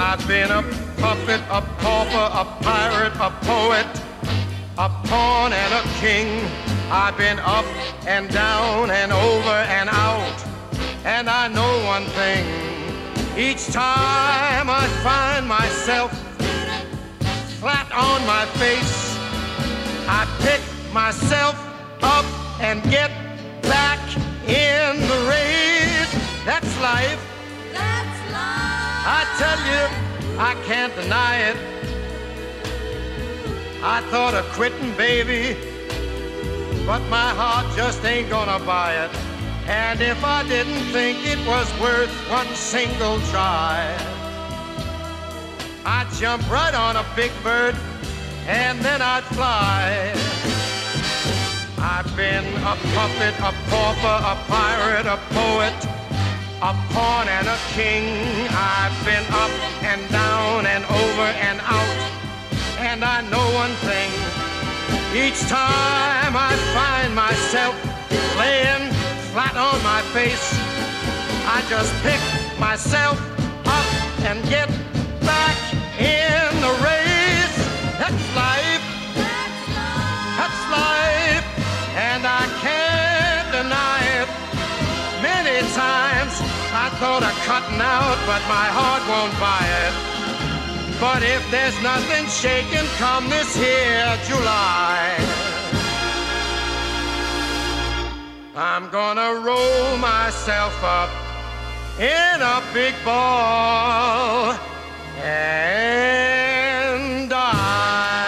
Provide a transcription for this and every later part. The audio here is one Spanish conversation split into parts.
I've been a puppet, a pauper, a pirate, a poet, a pawn and a king. I've been up and down and over and out. And I know one thing, each time I find myself flat on my face, I pick myself up and get back in the race. That's life. That's life. I tell you, I can't deny it. I thought of quitting, baby, but my heart just ain't gonna buy it. And if I didn't think it was worth one single try, I'd jump right on a big bird and then I'd fly. I've been a puppet, a pauper, a pirate, a poet, a pawn and a king. I've been up and down and over and out. And I know one thing, each time I find myself laying flat on my face, I just pick myself up and get back in the race. That's life. That's life. And I can't deny it. Many times I thought of cutting out, but my heart won't buy it. But if there's nothing shaking come this here July, I'm gonna roll myself up in a big ball and die.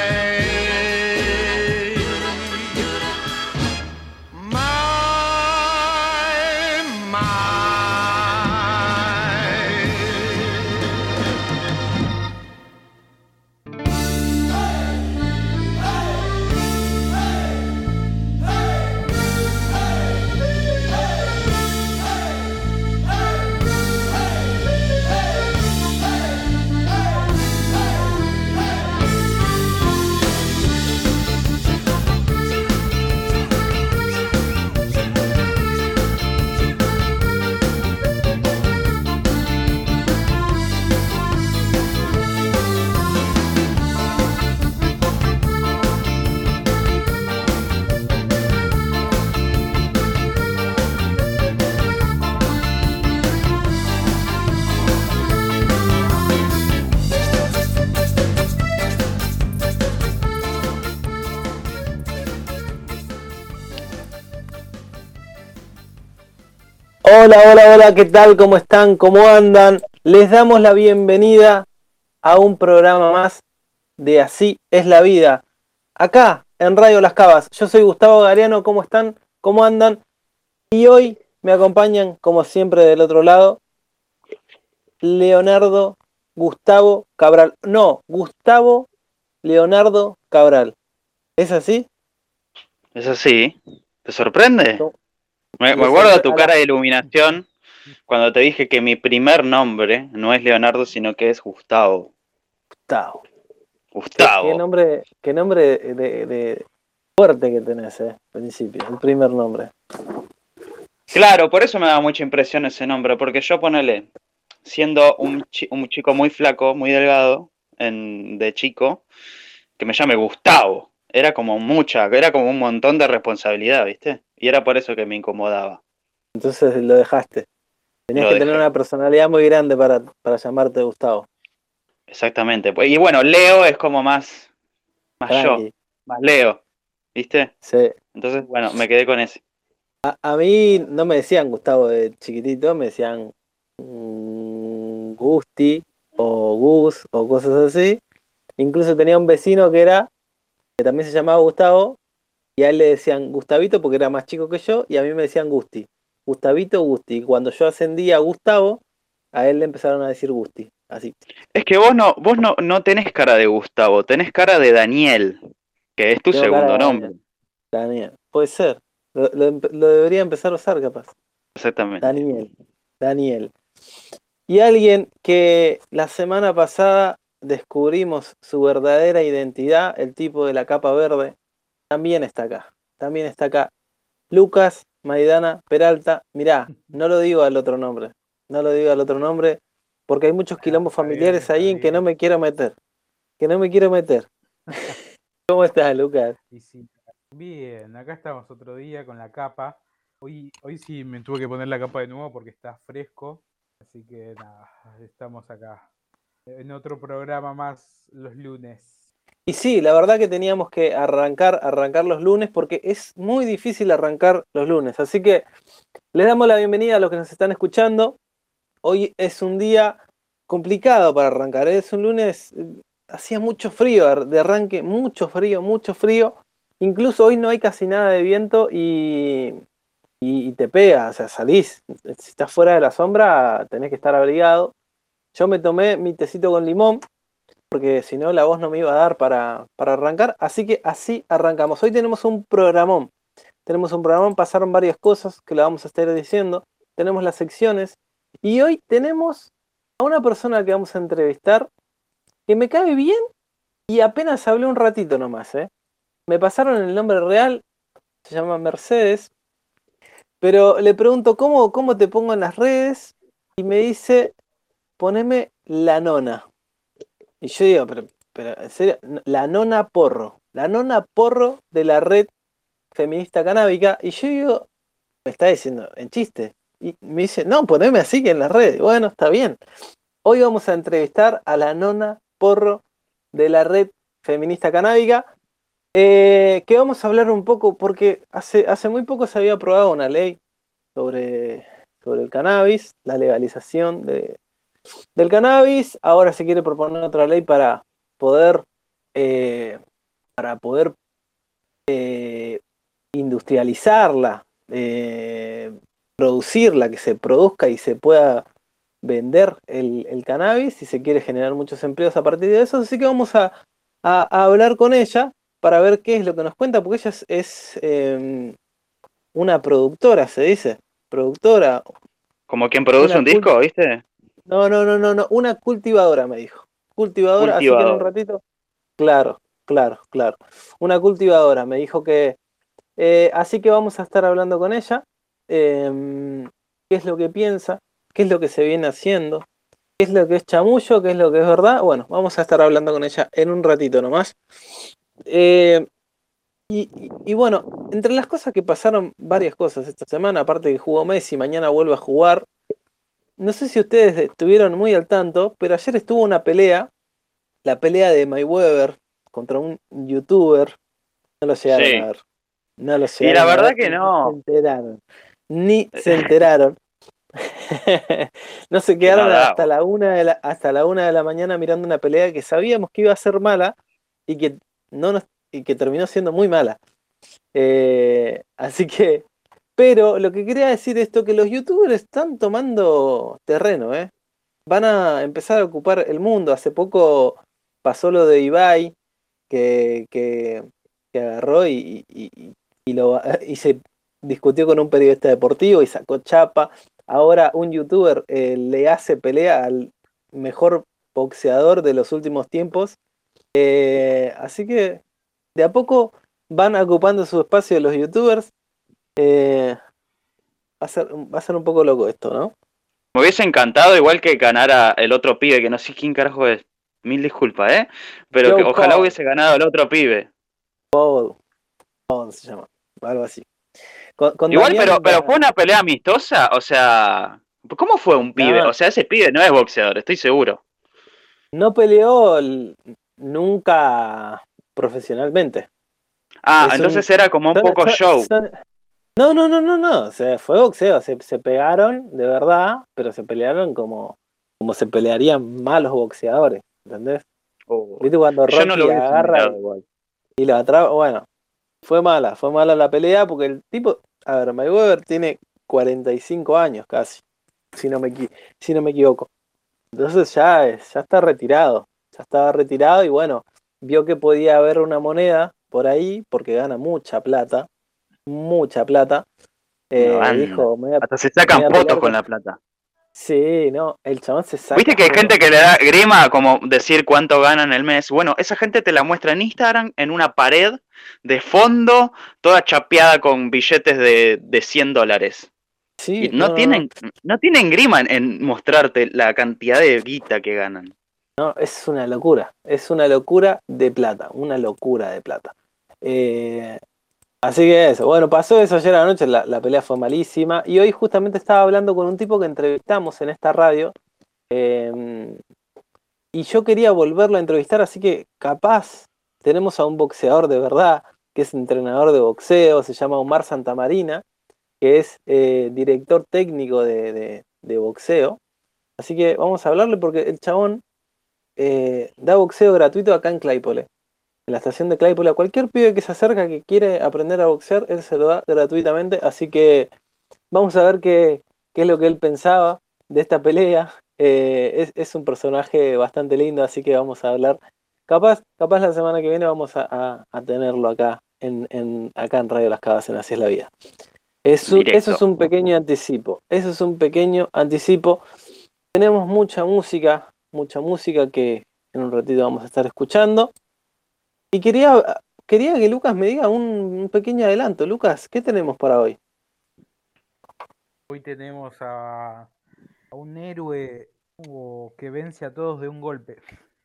Hola, hola, hola, ¿qué tal? ¿Cómo están? ¿Cómo andan? Les damos la bienvenida a un programa más de Así es la vida. Acá, en Radio Las Cavas. Yo soy Gustavo Gariano, ¿cómo están? ¿Cómo andan? Y hoy me acompañan, como siempre, del otro lado, Leonardo Gustavo Cabral. No, Gustavo Leonardo Cabral. ¿Es así? Es así. ¿Te sorprende? No. Me acuerdo de tu cara de iluminación cuando te dije que mi primer nombre no es Leonardo, sino que es Gustavo. Gustavo. Gustavo. Qué nombre de fuerte que tenés, al principio, el primer nombre. Claro, por eso me da mucha impresión ese nombre, porque yo ponele, siendo un chico muy flaco, muy delgado, de chico, que me llame Gustavo. Era como un montón de responsabilidad, ¿viste? Y era por eso que me incomodaba. Entonces lo dejaste. Tenías que tener una personalidad muy grande para llamarte Gustavo. Exactamente. Y bueno, Leo es como más yo, más Leo, ¿viste? Sí. Entonces, bueno, me quedé con ese. A mí no me decían Gustavo de chiquitito, me decían Gusti o Gus o cosas así. Incluso tenía un vecino que también se llamaba Gustavo, y a él le decían Gustavito porque era más chico que yo, y a mí me decían Gusti. Gustavito, Gusti. Y cuando yo ascendí a Gustavo, a él le empezaron a decir Gusti. Así. Es que vos no tenés cara de Gustavo, tenés cara de Daniel, que es tu segundo nombre. Daniel, puede ser. Lo debería empezar a usar, capaz. Exactamente. Daniel. Y alguien que la semana pasada descubrimos su verdadera identidad, el tipo de la capa verde, también está acá. Lucas Maidana Peralta. Mirá, no lo digo al otro nombre. porque hay muchos quilombos familiares ahí en que no me quiero meter. ¿Cómo estás, Lucas? Y sí, bien, acá estamos otro día con la capa. Hoy sí me tuve que poner la capa de nuevo porque está fresco. Así que nada, estamos acá en otro programa más los lunes. Y sí, la verdad que teníamos que arrancar los lunes porque es muy difícil arrancar los lunes. Así que les damos la bienvenida a los que nos están escuchando. Hoy es un día complicado para arrancar. Es un lunes, hacía mucho frío de arranque, mucho frío. Incluso hoy no hay casi nada de viento y te pega, o sea, salís. Si estás fuera de la sombra, tenés que estar abrigado. Yo me tomé mi tecito con limón, porque si no la voz no me iba a dar para arrancar. Así que así arrancamos. Hoy tenemos un programón. Pasaron varias cosas que la vamos a estar diciendo. Tenemos las secciones. Y hoy tenemos a una persona que vamos a entrevistar que me cae bien y apenas hablé un ratito nomás. Me pasaron el nombre real, se llama Mercedes, pero le pregunto cómo te pongo en las redes y me dice, poneme la nona. Y yo digo, pero en serio, la nona porro de la red feminista canábica. Y yo digo, me está diciendo en chiste. Y me dice, no, poneme así que en las redes. Bueno, está bien. Hoy vamos a entrevistar a la nona porro de la red feminista canábica. Que vamos a hablar un poco, porque hace muy poco se había aprobado una ley sobre el cannabis, la legalización del cannabis. Ahora se quiere proponer otra ley para poder industrializarla, producirla, que se produzca y se pueda vender el cannabis, y se quiere generar muchos empleos a partir de eso. Así que vamos a hablar con ella para ver qué es lo que nos cuenta, porque ella es una productora, se dice, productora. Como quien produce un disco, ¿viste? No, una cultivadora, me dijo. Cultivadora, así que en un ratito. Claro. Una cultivadora, me dijo que. Así que vamos a estar hablando con ella. ¿Qué es lo que piensa? ¿Qué es lo que se viene haciendo? ¿Qué es lo que es chamullo? ¿Qué es lo que es verdad? Bueno, vamos a estar hablando con ella en un ratito nomás. Y bueno, entre las cosas que pasaron, varias cosas esta semana, aparte que jugó Messi, mañana vuelve a jugar. No sé si ustedes estuvieron muy al tanto, pero ayer estuvo una pelea, la pelea de Mayweather contra un youtuber. No lo llegaron a ver. No lo llegaron. Y la verdad que no. Ni se enteraron. No se quedaron hasta la 1 de la mañana mirando una pelea que sabíamos que iba a ser mala y que terminó siendo muy mala. Así que, pero lo que quería decir esto, que los youtubers están tomando terreno, van a empezar a ocupar el mundo. Hace poco pasó lo de Ibai, que agarró y se discutió con un periodista deportivo y sacó chapa. Ahora un youtuber le hace pelea al mejor boxeador de los últimos tiempos. Así que de a poco van ocupando su espacio los youtubers. Va a ser un poco loco esto, ¿no? Me hubiese encantado igual que ganara el otro pibe, que no sé quién carajo es. Mil disculpas, pero que ojalá hubiese ganado el otro pibe. Paul se llama, algo así. Con igual, Damián, pero fue una pelea amistosa, o sea, ¿cómo fue un pibe? O sea, ese pibe no es boxeador, estoy seguro. No peleó nunca profesionalmente. Entonces era como un poco show. No, o sea, fue boxeo, se pegaron de verdad, pero se pelearon como se pelearían malos boxeadores, ¿entendés? ¿Viste cuando Rocky no lo agarra y lo atrapa? Bueno, fue mala la pelea porque el tipo, a ver, Mayweather tiene 45 años casi, si no me equivoco. Entonces ya está retirado. Ya estaba retirado y bueno, vio que podía haber una moneda por ahí porque gana mucha plata. Dijo, hasta se sacan fotos con la plata. Sí, no, el chabón se saca. ¿Viste que hay gente que le da grima como decir cuánto ganan el mes? Bueno, esa gente te la muestra en Instagram en una pared de fondo, toda chapeada con billetes de $100. Sí, Y no tienen grima en mostrarte la cantidad de guita que ganan. No, es una locura de plata, una locura de plata. Así que eso, bueno, pasó eso ayer a la noche, la pelea fue malísima, y hoy justamente estaba hablando con un tipo que entrevistamos en esta radio, y yo quería volverlo a entrevistar, así que capaz tenemos a un boxeador de verdad, que es entrenador de boxeo, se llama Omar Santamarina, que es director técnico de boxeo, así que vamos a hablarle porque el chabón da boxeo gratuito acá en Claypole. En la estación de Claypole, a cualquier pibe que se acerca que quiere aprender a boxear, él se lo da gratuitamente. Así que vamos a ver qué es lo que él pensaba de esta pelea. Es un personaje bastante lindo, así que vamos a hablar. Capaz la semana que viene vamos a tenerlo acá acá en Radio Las Cavas, en Así es la Vida. Eso es un pequeño anticipo. Eso es un pequeño anticipo. Tenemos mucha música que en un ratito vamos a estar escuchando. Y quería que Lucas me diga un pequeño adelanto. Lucas, ¿qué tenemos para hoy? Hoy tenemos a un héroe que vence a todos de un golpe.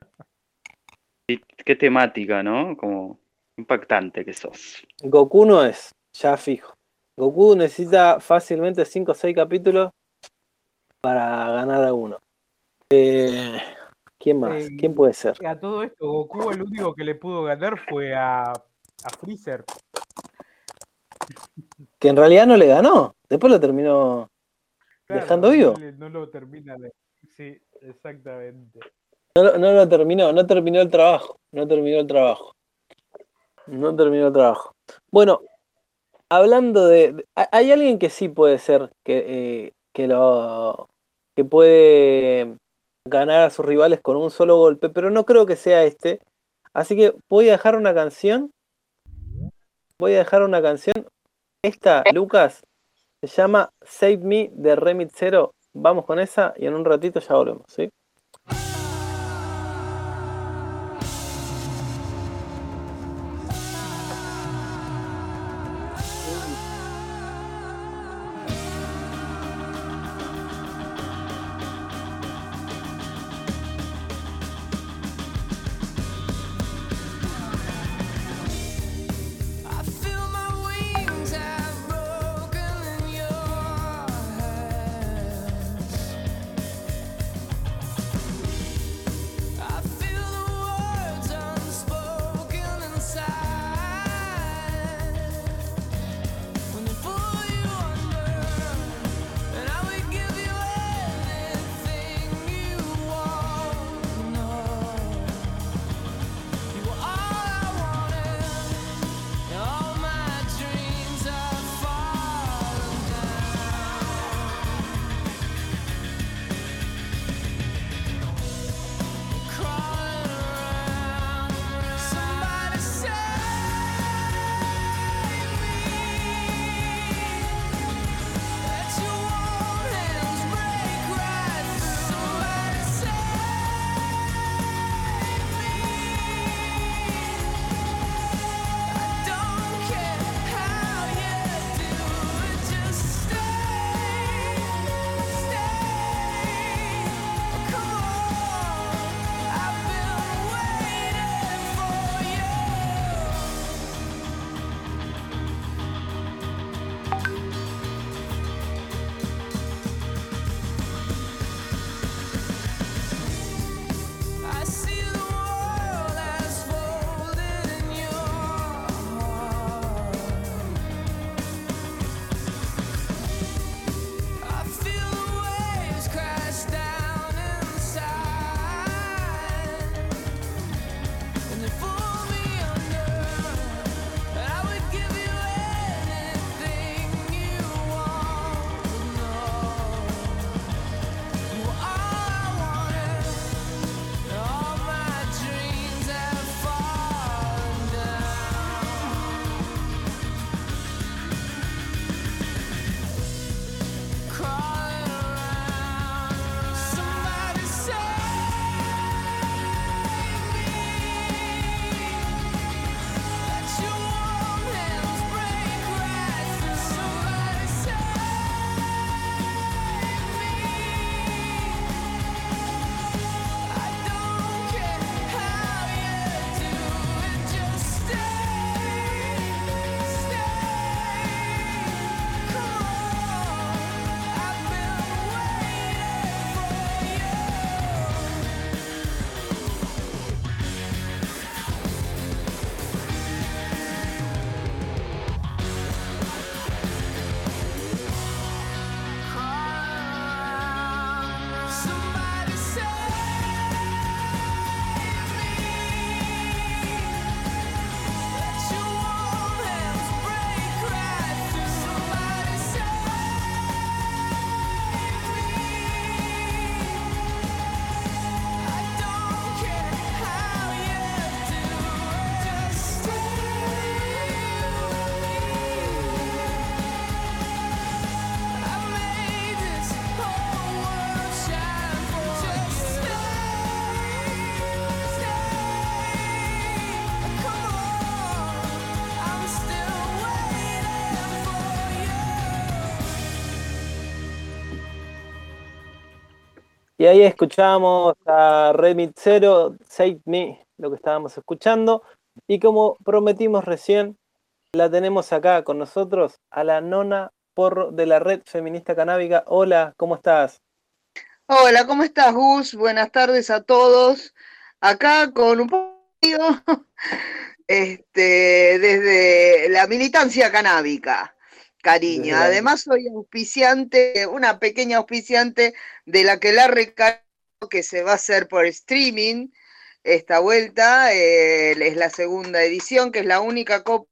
Qué temática, ¿no? Como impactante que sos. Goku no es, ya fijo. Goku necesita fácilmente 5 o 6 capítulos para ganar a uno. ¿Quién más? ¿Quién puede ser? A todo esto, Goku el único que le pudo ganar fue a Freezer. Que en realidad no le ganó. Después lo terminó dejando vivo. No lo termina de... Sí, exactamente. No lo terminó, no terminó el trabajo. Bueno, hablando hay alguien que sí puede ser que puede ganar a sus rivales con un solo golpe, pero no creo que sea este. Así que voy a dejar una canción. Esta, Lucas, se llama Save Me de Remix Zero. Vamos con esa y en un ratito ya volvemos, ¿sí? I feel my wings have broken in your hands. Y ahí escuchamos a Remit Zero, Save Me, lo que estábamos escuchando. Y como prometimos recién, la tenemos acá con nosotros a la Nona Porro de la Red Feminista Canábica. Hola, ¿cómo estás? Hola, ¿cómo estás, Gus? Buenas tardes a todos. Acá con un poco desde la militancia canábica, cariño. Desde la... Además, soy auspiciante, una pequeña auspiciante de la que la recargo que se va a hacer por streaming. Esta vuelta es la segunda edición, que es la única copa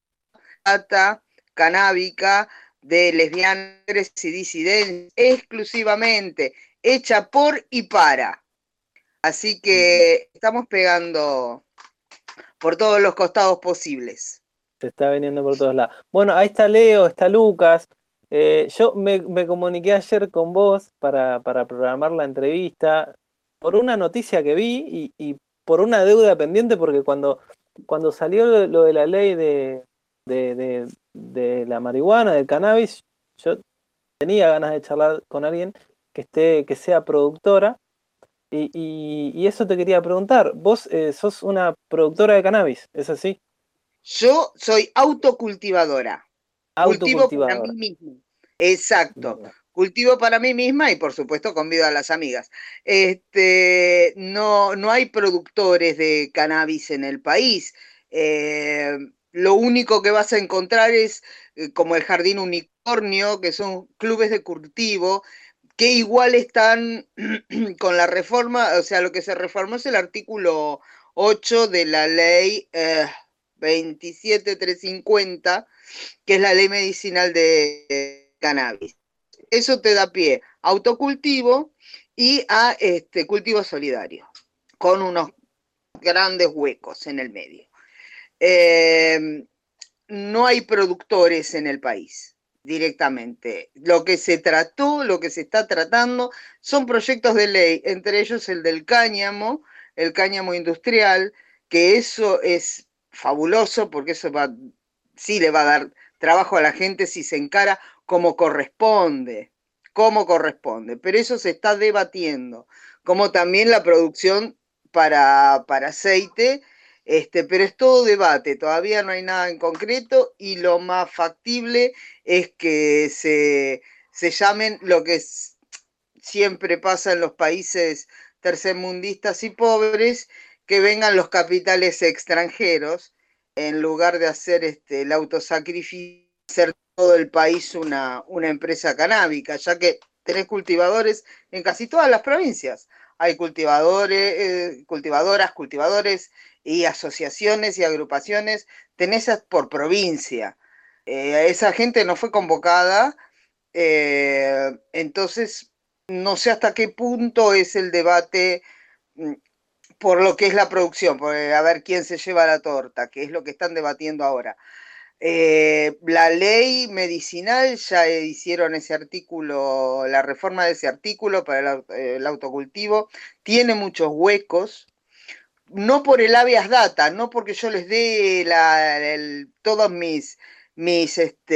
canábica de lesbianas y disidencias, exclusivamente hecha por y para. Así que estamos pegando por todos los costados posibles. Se está viniendo por todos lados. Bueno, ahí está Leo, está Lucas. Yo me comuniqué ayer con vos para programar la entrevista por una noticia que vi y por una deuda pendiente, porque cuando salió lo de la ley de la marihuana, del cannabis, yo tenía ganas de charlar con alguien que sea productora. Y eso te quería preguntar. Vos sos una productora de cannabis, ¿es así? Yo soy autocultivadora. Cultivo para Autocultivadora. mí misma. Exacto. Bien. Cultivo para mí misma y por supuesto convido a las amigas. No hay productores de cannabis en el país. Lo único que vas a encontrar es como el Jardín Unicornio, que son clubes de cultivo, que igual están con la reforma, o sea, lo que se reformó es el artículo 8 de la ley 27350, que es la ley medicinal de cannabis. Eso te da pie a autocultivo y a cultivo solidario, con unos grandes huecos en el medio. No hay productores en el país directamente. Lo que se trató, lo que se está tratando, son proyectos de ley, entre ellos el del cáñamo, el cáñamo industrial, que eso es fabuloso porque eso sí le va a dar trabajo a la gente si se encara como corresponde, pero eso se está debatiendo, como también la producción para aceite, pero es todo debate, todavía no hay nada en concreto y lo más factible es que se llamen lo que siempre pasa en los países tercermundistas y pobres, que vengan los capitales extranjeros en lugar de hacer el autosacrificio, hacer todo el país una empresa canábica, ya que tenés cultivadores en casi todas las provincias. Hay cultivadoras, cultivadores y asociaciones y agrupaciones, tenés por provincia. Esa gente no fue convocada, entonces no sé hasta qué punto es el debate por lo que es la producción, por a ver quién se lleva la torta, que es lo que están debatiendo ahora. La ley medicinal ya hicieron ese artículo, la reforma de ese artículo para el autocultivo, tiene muchos huecos, no por el habeas data, no porque yo les dé todos mis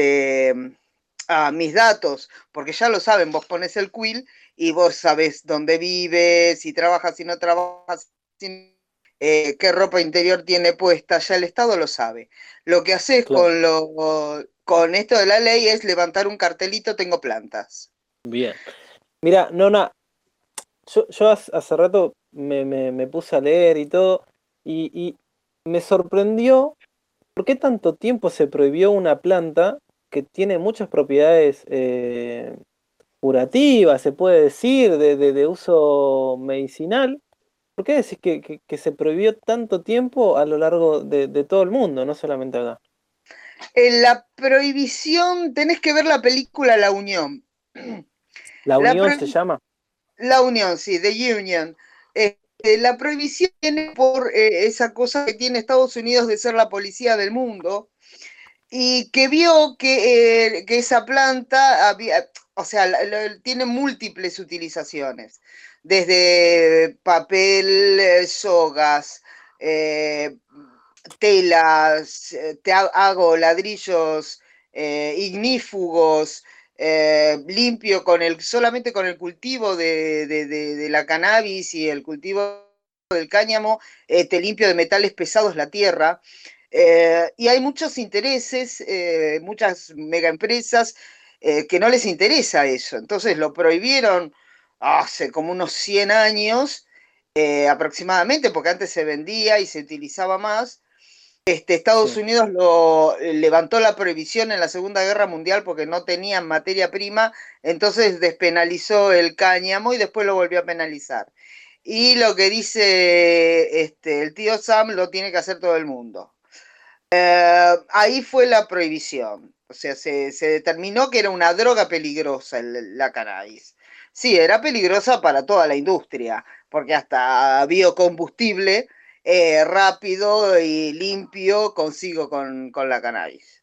datos, porque ya lo saben, vos pones el quill y vos sabés dónde vives, si trabajas, si no trabajas, qué ropa interior tiene puesta, ya el Estado lo sabe. Lo que haces Claro. con esto de la ley es levantar un cartelito, tengo plantas. Bien. Mira, Nona, yo hace rato me puse a leer y todo, y me sorprendió por qué tanto tiempo se prohibió una planta que tiene muchas propiedades curativas, se puede decir, de uso medicinal. ¿Por qué decís que se prohibió tanto tiempo a lo largo de todo el mundo, no solamente acá? En la prohibición, tenés que ver la película La Unión. ¿La La, Unión se llama? la Unión, sí, The Union. La prohibición viene por esa cosa que tiene Estados Unidos de ser la policía del mundo y que vio que esa planta había, o sea, tiene múltiples utilizaciones, desde papel, sogas, telas, hago ladrillos ignífugos, limpio solamente con el cultivo de la cannabis y el cultivo del cáñamo, te limpio de metales pesados la tierra. Y hay muchos intereses, muchas megaempresas que no les interesa eso. Entonces lo prohibieron hace como unos 100 años aproximadamente, porque antes se vendía y se utilizaba más. Estados Sí. Unidos levantó la prohibición en la Segunda Guerra Mundial porque no tenían materia prima, entonces despenalizó el cáñamo y después lo volvió a penalizar. Y lo que dice el tío Sam lo tiene que hacer todo el mundo. Ahí fue la prohibición. O sea, se determinó que era una droga peligrosa la cannabis. Sí, era peligrosa para toda la industria, porque hasta biocombustible rápido y limpio consigo con la cannabis.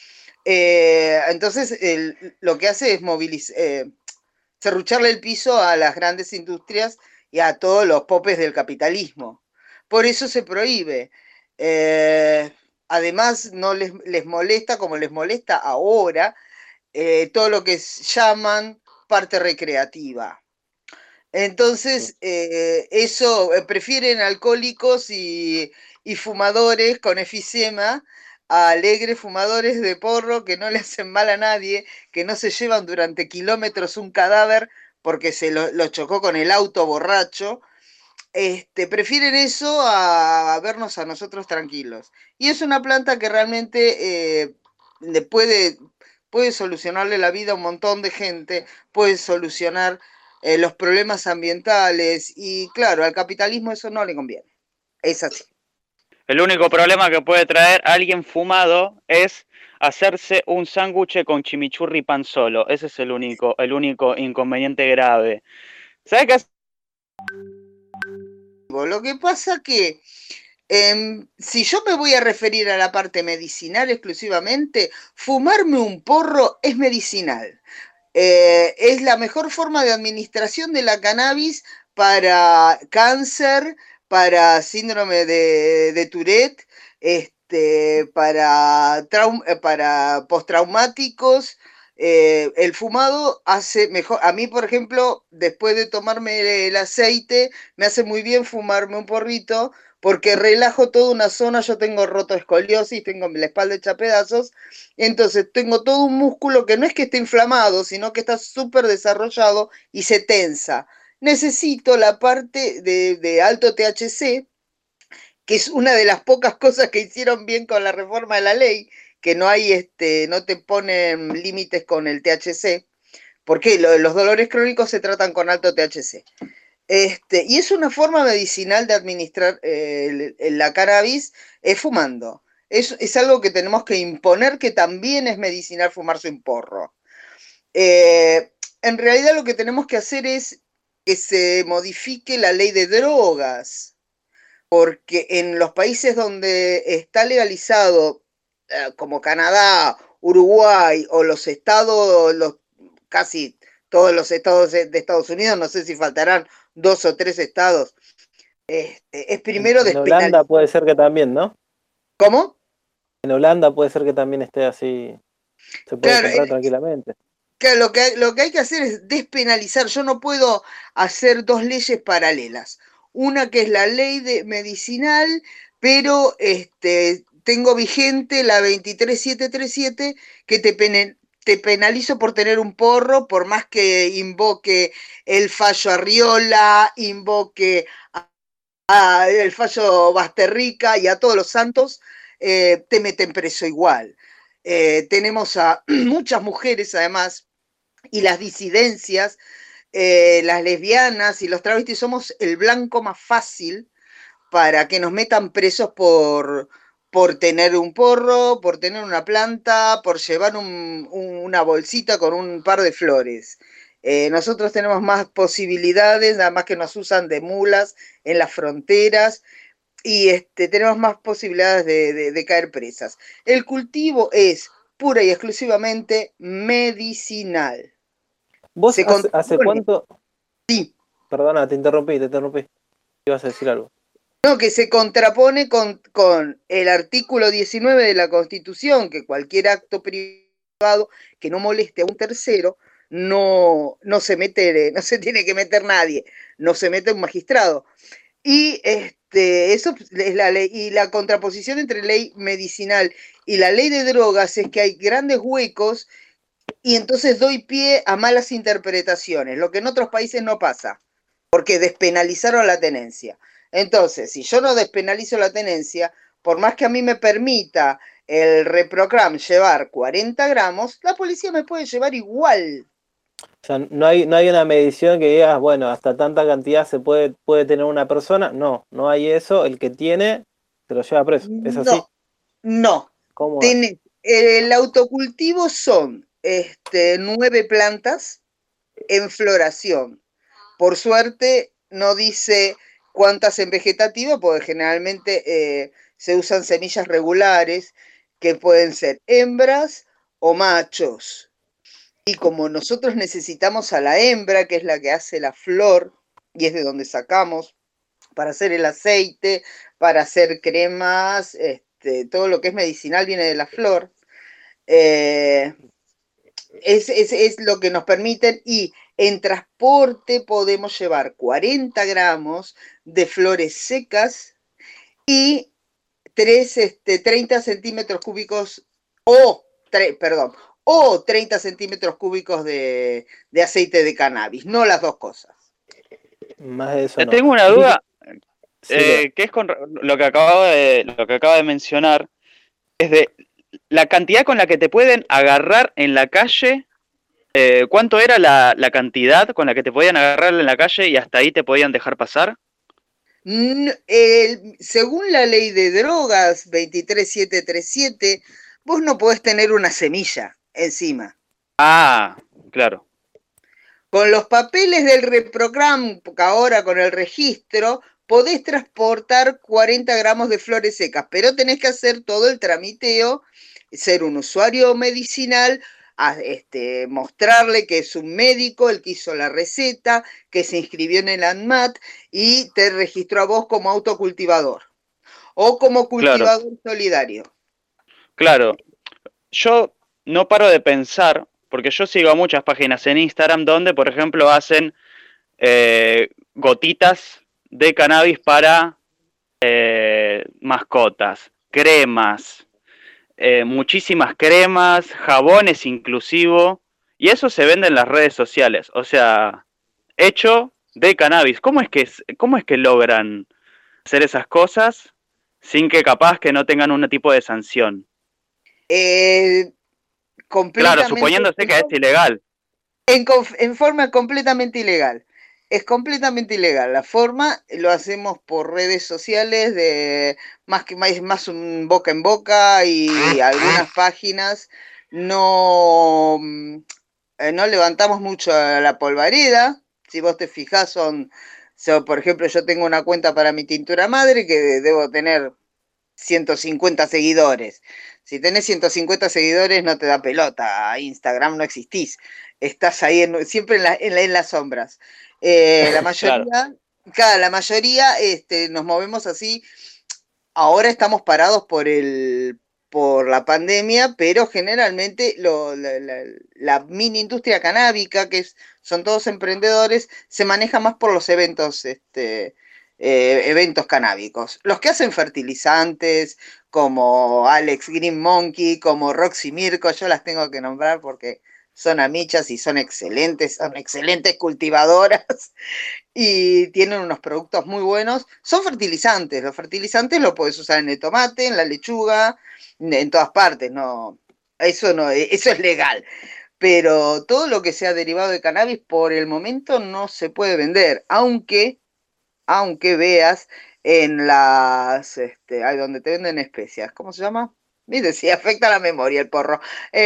Entonces, lo que hace es serrucharle el piso a las grandes industrias y a todos los popes del capitalismo. Por eso se prohíbe. Eh, Además, no les molesta, como les molesta ahora, todo lo que llaman parte recreativa. Entonces, eso, prefieren alcohólicos y fumadores con efisema a alegres fumadores de porro que no le hacen mal a nadie, que no se llevan durante kilómetros un cadáver porque se lo chocó con el auto borracho. Prefieren eso a vernos a nosotros tranquilos. Y es una planta que realmente le puede solucionarle la vida a un montón de gente, puede solucionar los problemas ambientales y claro, al capitalismo eso no le conviene. Es así. El único problema que puede traer alguien fumado es hacerse un sándwich con chimichurri y pan solo. Ese es el único inconveniente grave. ¿Sabes qué? Lo que pasa que si yo me voy a referir a la parte medicinal exclusivamente, fumarme un porro es medicinal. Es la mejor forma de administración de la cannabis para cáncer, para síndrome de Tourette, para postraumáticos. El fumado hace mejor. A mí, por ejemplo, después de tomarme el aceite, me hace muy bien fumarme un porrito porque relajo toda una zona. Yo tengo roto escoliosis, tengo la espalda hecha pedazos. Entonces tengo todo un músculo que no es que esté inflamado, sino que está súper desarrollado y se tensa. Necesito la parte de alto THC, que es una de las pocas cosas que hicieron bien con la reforma de la ley, que no hay, no te ponen límites con el THC, porque los dolores crónicos se tratan con alto THC. Y es una forma medicinal de administrar la cannabis fumando. Es algo que tenemos que imponer que también es medicinal fumarse un porro. En realidad lo que tenemos que hacer es que se modifique la ley de drogas, porque en los países donde está legalizado, como Canadá, Uruguay o los estados, casi todos los estados de Estados Unidos, no sé si faltarán 2 o 3 estados, es primero En Holanda despenalizar. puede ser que también, ¿no? ¿Cómo? En Holanda puede ser que también esté así, se puede Claro, comprar tranquilamente. claro, lo que hay que hacer es despenalizar. Yo no puedo hacer dos leyes paralelas. Una que es la ley medicinal, pero tengo vigente la 23737 que te penalizo por tener un porro, por más que invoque el fallo Arriola, invoque el fallo Basterrica y a todos los santos, te meten preso igual. Tenemos a muchas mujeres además y las disidencias, las lesbianas y los travestis somos el blanco más fácil para que nos metan presos por tener un porro, por tener una planta, por llevar una bolsita con un par de flores. Nosotros tenemos más posibilidades, nada más que nos usan de mulas en las fronteras y tenemos más posibilidades de caer presas. El cultivo es pura y exclusivamente medicinal. ¿Vos Se hace contrapone, cuánto? sí, Perdona, te interrumpí. Ibas a decir algo. no, que se contrapone con el artículo 19 de la Constitución, que cualquier acto privado privado, que no moleste a un tercero, no se mete, no se tiene que meter nadie, no se mete un magistrado. Y eso es la ley. Y la contraposición entre ley medicinal y la ley de drogas es que hay grandes huecos y entonces doy pie a malas interpretaciones, lo que en otros países no pasa, porque despenalizaron la tenencia. Entonces, si yo no despenalizo la tenencia, por más que a mí me permita el reprogram llevar 40 gramos, la policía me puede llevar igual. O sea, no hay una medición que digas, bueno, hasta tanta cantidad puede tener una persona. No hay eso. El que tiene, se lo lleva preso. ¿Es así? No. ¿Cómo es? El autocultivo son 9 plantas en floración. Por suerte no dice cuántas en vegetativa, porque generalmente se usan semillas regulares que pueden ser hembras o machos. Y como nosotros necesitamos a la hembra, que es la que hace la flor, y es de donde sacamos, para hacer el aceite, para hacer cremas, todo lo que es medicinal viene de la flor, es lo que nos permiten, y en transporte podemos llevar 40 gramos de flores secas y 30 centímetros cúbicos, o 30 centímetros cúbicos de aceite de cannabis, no las dos cosas. Más de eso no. Tengo una duda, Sí, Leo. que es con lo que acaba de mencionar, es de la cantidad con la que te pueden agarrar en la calle. ¿Cuánto era la cantidad con la que te podían agarrar en la calle y hasta ahí te podían dejar pasar? Según la ley de drogas 23737, vos no podés tener una semilla encima. Ah, claro. Con los papeles del reprogram, ahora con el registro, podés transportar 40 gramos de flores secas, pero tenés que hacer todo el tramiteo, ser un usuario medicinal, mostrarle que es un médico, el que hizo la receta, que se inscribió en el ANMAT y te registró a vos como autocultivador o como cultivador solidario. Claro, yo no paro de pensar, porque yo sigo a muchas páginas en Instagram donde, por ejemplo, hacen gotitas de cannabis para mascotas, cremas, muchísimas cremas, jabones inclusivo, y eso se vende en las redes sociales, o sea, hecho de cannabis. ¿Cómo es que logran hacer esas cosas sin que capaz que no tengan un tipo de sanción? Claro, suponiéndose que es ilegal. En forma completamente ilegal. Es completamente ilegal. La forma lo hacemos por redes sociales, más un boca en boca y algunas páginas. No levantamos mucho la polvareda. Si vos te fijás, por ejemplo, yo tengo una cuenta para mi tintura madre que debo tener 150 seguidores. Si tenés 150 seguidores no te da pelota, Instagram no existís, estás ahí siempre en las sombras. La mayoría, claro, la mayoría nos movemos así. Ahora estamos parados por la pandemia, pero generalmente la mini industria canábica, son todos emprendedores, se maneja más por los eventos, eventos canábicos. Los que hacen fertilizantes, como Alex Green Monkey, como Roxy Mirko, yo las tengo que nombrar porque son amichas y son excelentes cultivadoras y tienen unos productos muy buenos. Son fertilizantes, los fertilizantes los puedes usar en el tomate, en la lechuga, en todas partes, eso es legal. Pero todo lo que sea derivado de cannabis por el momento no se puede vender, aunque veas en las, donde te venden especias, ¿cómo se llama? Viste, si afecta la memoria el porro.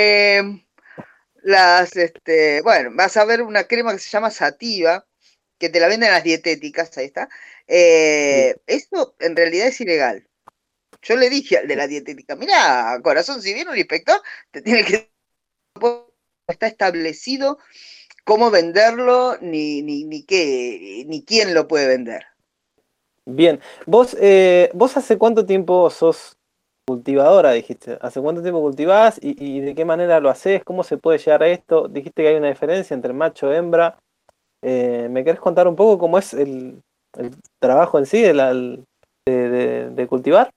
Bueno, vas a ver una crema que se llama Sativa, que te la venden en las dietéticas, ahí está. Esto en realidad es ilegal. Yo le dije al de la dietética, mira, corazón, si viene un inspector, te tiene que... Está establecido cómo venderlo, ni quién lo puede vender. Bien, ¿vos hace cuánto tiempo sos cultivadora, dijiste. ¿Hace cuánto tiempo cultivás y de qué manera lo haces? ¿Cómo se puede llegar a esto? Dijiste que hay una diferencia entre macho y hembra. ¿Me querés contar un poco cómo es el trabajo en sí de cultivar?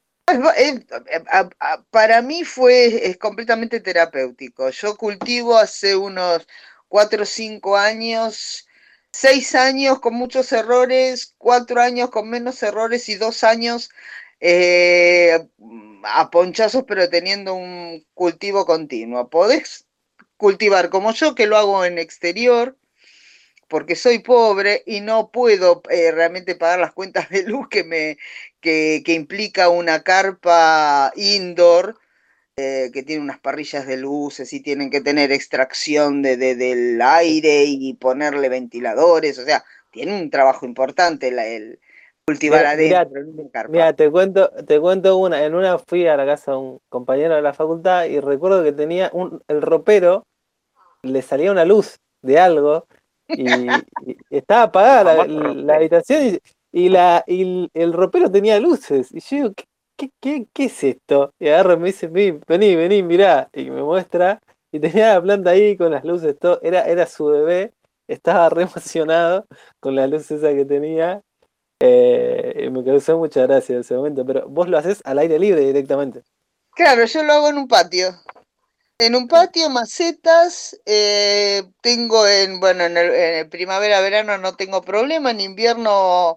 Para mí es completamente terapéutico. Yo cultivo hace unos 4 o 5 años, 6 años con muchos errores, 4 años con menos errores y 2 años a ponchazos, pero teniendo un cultivo continuo. Podés cultivar como yo, que lo hago en exterior, porque soy pobre y no puedo realmente pagar las cuentas de luz que implica una carpa indoor, que tiene unas parrillas de luces y tienen que tener extracción del aire y ponerle ventiladores, o sea, tiene un trabajo importante el cultivar Mirá, adentro, en una carpa. mira, te cuento una. En una fui a la casa de un compañero de la facultad y recuerdo que tenía el ropero, le salía una luz de algo y estaba El apagada famoso la ropero. habitación y el ropero tenía luces. Y yo digo, ¿qué es esto? Y agarra y me dice, vení, mirá. Y me muestra. Y tenía la planta ahí con las luces, todo. Era su bebé. Estaba re emocionado con la luz esa que tenía. Y me causó mucha gracia en ese momento. Pero vos lo haces al aire libre directamente. Claro, yo lo hago en un patio. En un Claro. patio, macetas, tengo bueno, en el primavera, verano no tengo problema, en invierno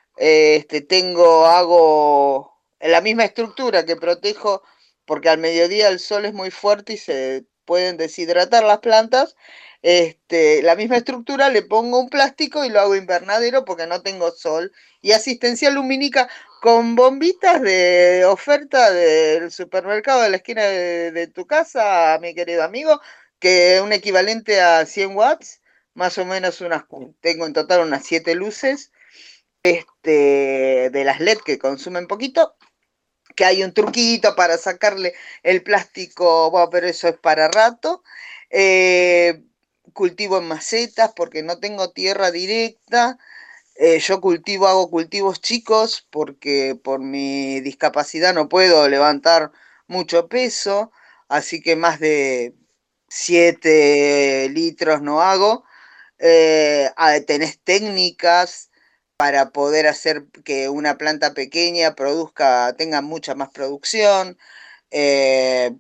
hago la misma estructura que protejo, porque al mediodía el sol es muy fuerte y se pueden deshidratar las plantas. La misma estructura le pongo un plástico y lo hago invernadero porque no tengo sol. Y asistencia lumínica con bombitas de oferta del supermercado de la esquina de tu casa, mi querido amigo, que un equivalente a 100 watts, más o menos tengo en total unas 7 luces de las LED que consumen poquito, que hay un truquito para sacarle el plástico, bueno, pero eso es para rato. Eh, Cultivo en macetas porque no tengo tierra directa. Yo hago cultivos chicos porque por mi discapacidad no puedo levantar mucho peso, así que más de 7 litros no hago. Tenés técnicas para poder hacer que una planta pequeña tenga mucha más producción. Eh,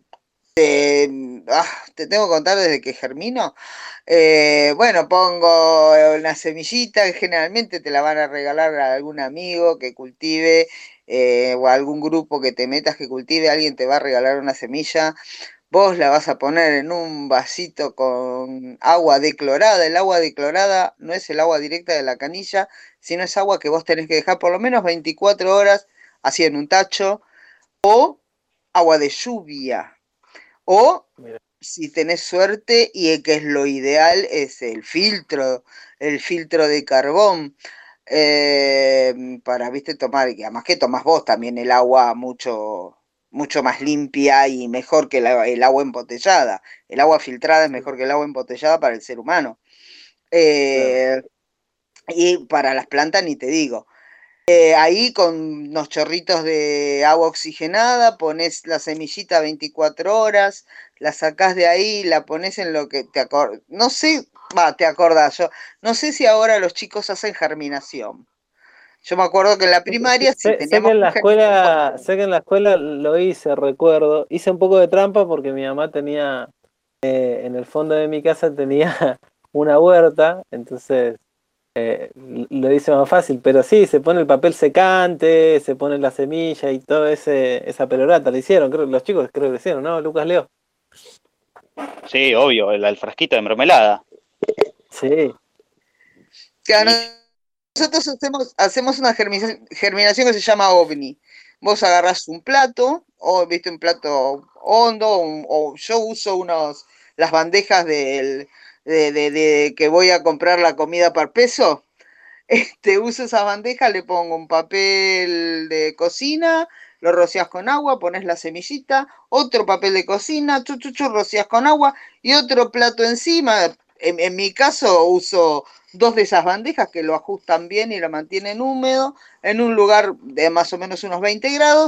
te tengo que contar desde que germino. Bueno, pongo una semillita, que generalmente te la van a regalar a algún amigo que cultive, o a algún grupo que te metas que cultive, alguien te va a regalar una semilla. Vos la vas a poner en un vasito con agua declorada. El agua declorada no es el agua directa de la canilla, sino es agua que vos tenés que dejar por lo menos 24 horas así en un tacho, o agua de lluvia. O Mira. si tenés suerte, y que es lo ideal, es el filtro de carbón, para, viste, tomar, y además que tomás vos también el agua mucho más limpia y mejor que el agua embotellada. El agua filtrada es Sí, mejor que el agua embotellada para el ser humano. claro. Eh, y para las plantas ni te digo. Ahí con unos chorritos de agua oxigenada, pones la semillita 24 horas, la sacás de ahí, la pones en lo que no sé, te acordás, yo no sé si ahora los chicos hacen germinación. Yo me acuerdo que en la primaria sí Sé que teníamos en que la germinar. escuela, sé que en la escuela lo hice, recuerdo. Hice un poco de trampa porque mi mamá tenía, en el fondo de mi casa tenía una huerta, entonces lo hice más fácil. Pero sí, se pone el papel secante, se pone la semilla y todo esa perorata. Lo hicieron, creo, los chicos creo que lo hicieron, ¿no? Lucas Leo. Sí, obvio, el frasquito de mermelada. Sí, Claro, Buenísimo. nosotros hacemos una germinación que se llama ovni. Vos agarrás un plato, o viste un plato hondo, o yo uso las bandejas de que voy a comprar la comida por peso. Uso esas bandejas, le pongo un papel de cocina, lo rocias con agua, pones la semillita, otro papel de cocina, rocias con agua y otro plato encima. En mi caso uso 2 de esas bandejas que lo ajustan bien y lo mantienen húmedo en un lugar de más o menos unos 20 grados.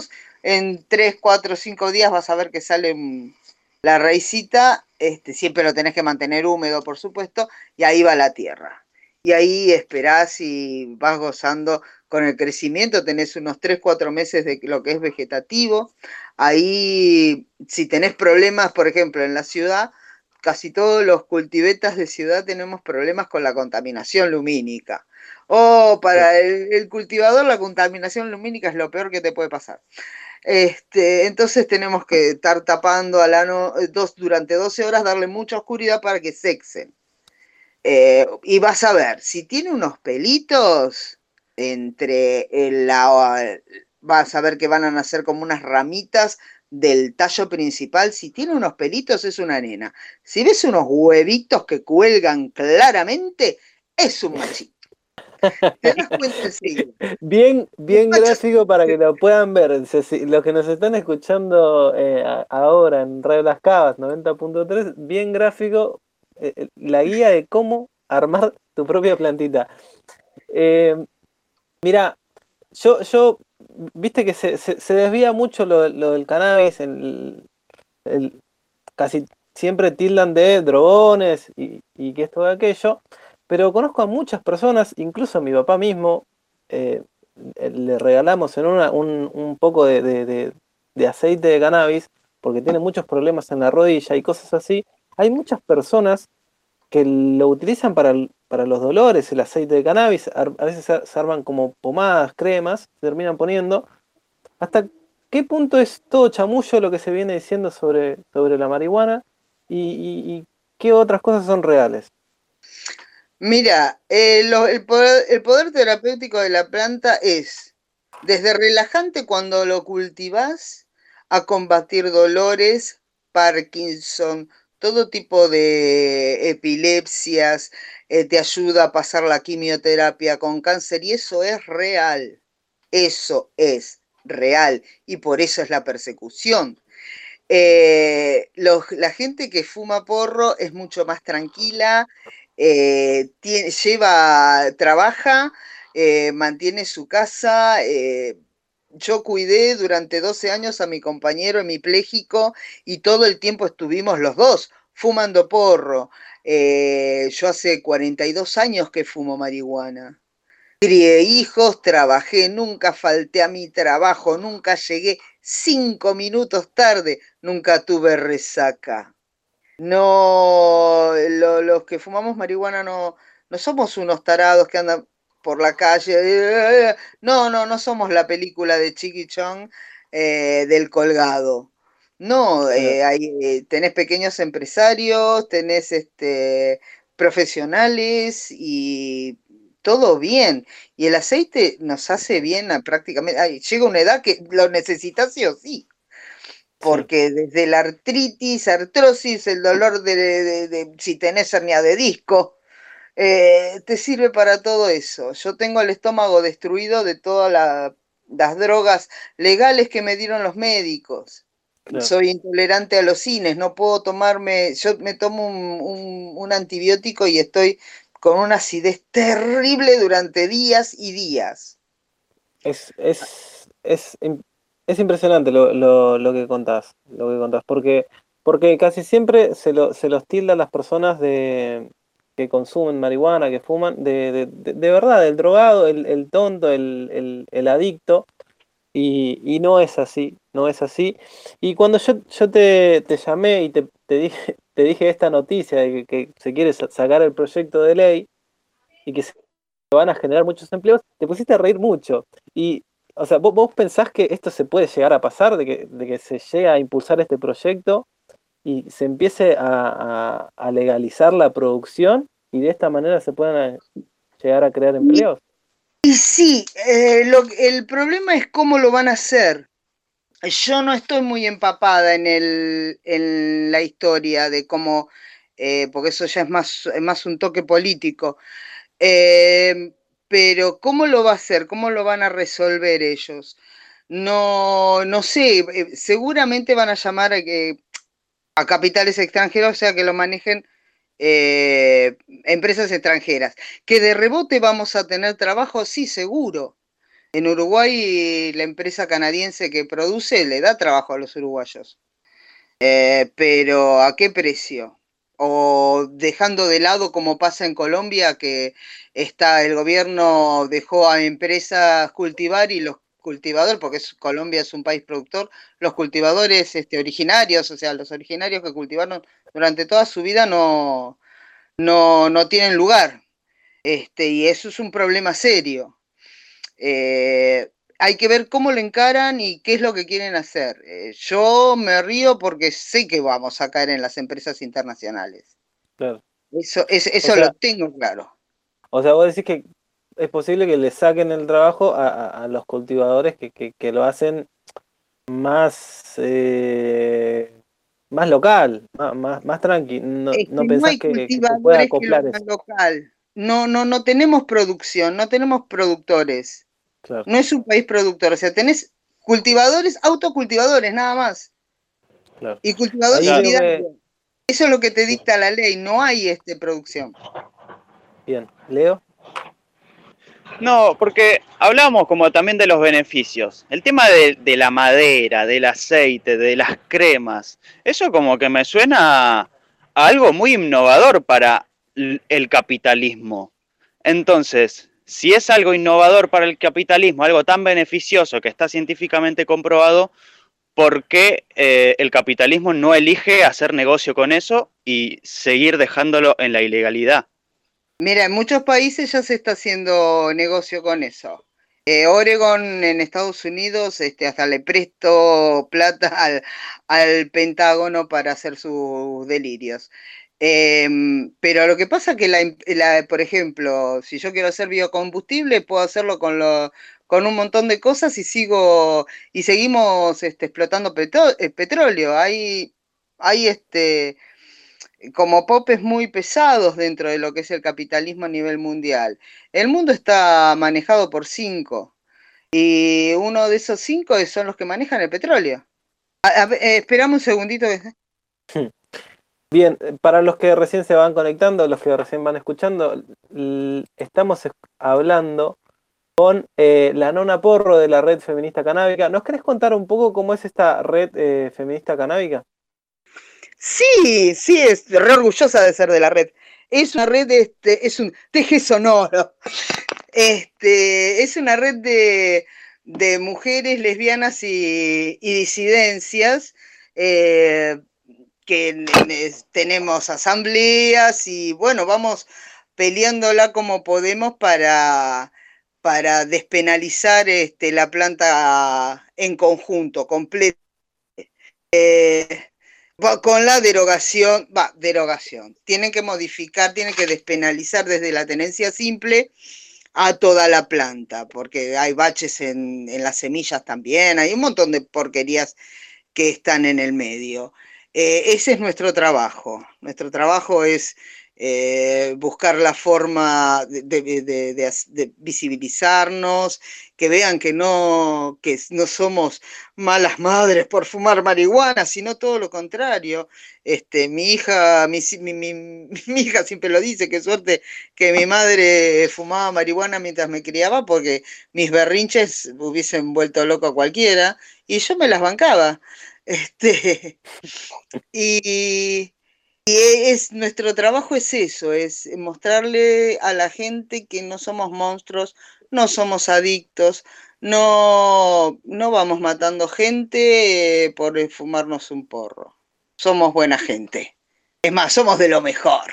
en 3, 4, 5 días vas a ver que sale la raicita, siempre lo tenés que mantener húmedo, por supuesto, y ahí va la tierra. Y ahí esperás y vas gozando con el crecimiento, tenés unos 3, 4 meses de lo que es vegetativo. Ahí, si tenés problemas, por ejemplo, en la ciudad, casi todos los cultivetas de ciudad tenemos problemas con la contaminación lumínica. Para el cultivador la contaminación lumínica es lo peor que te puede pasar. Entonces tenemos que estar tapando durante 12 horas, darle mucha oscuridad para que sexen. Y vas a ver, si tiene unos pelitos vas a ver que van a nacer como unas ramitas del tallo principal. Si tiene unos pelitos es una nena. Si ves unos huevitos que cuelgan claramente, es un machito. Te das cuenta enseguida. Bien gráfico para que lo puedan ver. Los que nos están escuchando ahora en Radio Las Cavas 90.3, bien gráfico, la guía de cómo armar tu propia plantita. Mira, yo viste que se desvía mucho lo del cannabis, casi siempre tildan de drogones y que esto o aquello. Pero conozco a muchas personas, incluso a mi papá mismo, le regalamos en un poco de aceite de cannabis, porque tiene muchos problemas en la rodilla y cosas así. Hay muchas personas que lo utilizan para los dolores, el aceite de cannabis. A veces se arman como pomadas, cremas, se terminan poniendo. ¿Hasta qué punto es todo chamullo lo que se viene diciendo sobre la marihuana? ¿Y qué otras cosas son reales? Mira, el poder terapéutico de la planta es desde relajante cuando lo cultivas a combatir dolores, Parkinson, todo tipo de epilepsias, te ayuda a pasar la quimioterapia con cáncer y eso es real. Eso es real y por eso es la persecución. La gente que fuma porro es mucho más tranquila, trabaja, mantiene su casa. Yo cuidé durante 12 años a mi compañero hemipléjico y todo el tiempo estuvimos los dos fumando porro. Yo hace 42 años que fumo marihuana. Crié hijos, trabajé, nunca falté a mi trabajo, nunca llegué 5 minutos tarde, nunca tuve resaca. No, los que fumamos marihuana no somos unos tarados que andan por la calle. No somos la película de Chiqui Chong del colgado. No, tenés pequeños empresarios, tenés profesionales y todo bien. Y el aceite nos hace bien prácticamente. Llega una edad que lo necesitas sí o sí. Porque desde la artrosis, el dolor si tenés hernia de disco, te sirve para todo eso. Yo tengo el estómago destruido de todas las drogas legales que me dieron los médicos. Claro. Soy intolerante a los cines, no puedo yo me tomo un antibiótico y estoy con una acidez terrible durante días y días. Es impresionante lo que contás, porque casi siempre se los tilda a las personas que consumen marihuana, que fuman, de verdad, del drogado, el tonto, el adicto, y no es así, no es así. Y cuando yo te llamé y te dije esta noticia de que se quiere sacar el proyecto de ley y que se van a generar muchos empleos, te pusiste a reír mucho. Y o sea, ¿vos pensás que esto se puede llegar a pasar, de que se llegue a impulsar este proyecto y se empiece a legalizar la producción y de esta manera se puedan llegar a crear empleos? Y sí, el problema es cómo lo van a hacer. Yo no estoy muy empapada en la historia de cómo, porque eso ya es más un toque político. Pero ¿cómo lo va a hacer? ¿Cómo lo van a resolver ellos? No sé, seguramente van a llamar a capitales extranjeros, o sea, que lo manejen empresas extranjeras. ¿Que de rebote vamos a tener trabajo? Sí, seguro. En Uruguay la empresa canadiense que produce le da trabajo a los uruguayos. Pero ¿a qué precio? O dejando de lado como pasa en Colombia, que el gobierno dejó a empresas cultivar y los cultivadores, porque Colombia es un país productor, los cultivadores originarios, o sea, los originarios que cultivaron durante toda su vida no tienen lugar. Y eso es un problema serio. Hay que ver cómo lo encaran y qué es lo que quieren hacer. Yo me río porque sé que vamos a caer en las empresas internacionales. Claro. Eso O sea, lo tengo claro. o sea, vos decís que es posible que le saquen el trabajo a los cultivadores que lo hacen más, más local, más tranqui. No, Es no que no pensás hay que se pueda cultivadores que lo acoplar hagan eso. local. No tenemos producción, no tenemos productores. Claro, No es un país productor. O sea, tenés cultivadores, autocultivadores, nada más. claro. Y cultivadores Ahí Claro. veo que... solidarios. Eso es lo que te dicta la ley. No hay producción. Bien, Leo. No, porque hablamos como también de los beneficios. El tema de la madera, del aceite, de las cremas, eso como que me suena a algo muy innovador para el capitalismo. Entonces, si es algo innovador para el capitalismo, algo tan beneficioso que está científicamente comprobado, ¿por qué el capitalismo no elige hacer negocio con eso y seguir dejándolo en la ilegalidad? Mira, en muchos países ya se está haciendo negocio con eso. Oregon en Estados Unidos hasta le prestó plata al Pentágono para hacer sus delirios. Pero lo que pasa es que, por ejemplo, si yo quiero hacer biocombustible, puedo hacerlo con un montón de cosas y seguimos explotando petróleo. Hay como popes muy pesados dentro de lo que es el capitalismo a nivel mundial. El mundo está manejado por 5 y uno de esos 5 son los que manejan el petróleo. Esperame un segundito. Bien, para los que recién se van conectando, los que recién van escuchando, estamos hablando con la Nona Porro de la Red Feminista Canábica. ¿Nos querés contar un poco cómo es esta red feminista canábica? Sí, sí, es re orgullosa de ser de la red. Es una red, es un teje sonoro. Es una red de mujeres lesbianas y disidencias que tenemos asambleas y bueno, vamos peleándola como podemos para despenalizar la planta en conjunto, completa. Con la derogación. Tienen que modificar, tienen que despenalizar desde la tenencia simple a toda la planta, porque hay baches en las semillas también, hay un montón de porquerías que están en el medio. Ese es nuestro trabajo. Nuestro trabajo es buscar la forma de visibilizarnos, que vean que no somos malas madres por fumar marihuana, sino todo lo contrario. Mi hija siempre lo dice, qué suerte que mi madre fumaba marihuana mientras me criaba, porque mis berrinches hubiesen vuelto loco a cualquiera, y yo me las bancaba. Y nuestro trabajo es eso, es mostrarle a la gente que no somos monstruos, no somos adictos, no vamos matando gente por fumarnos un porro. Somos buena gente. Es más, somos de lo mejor.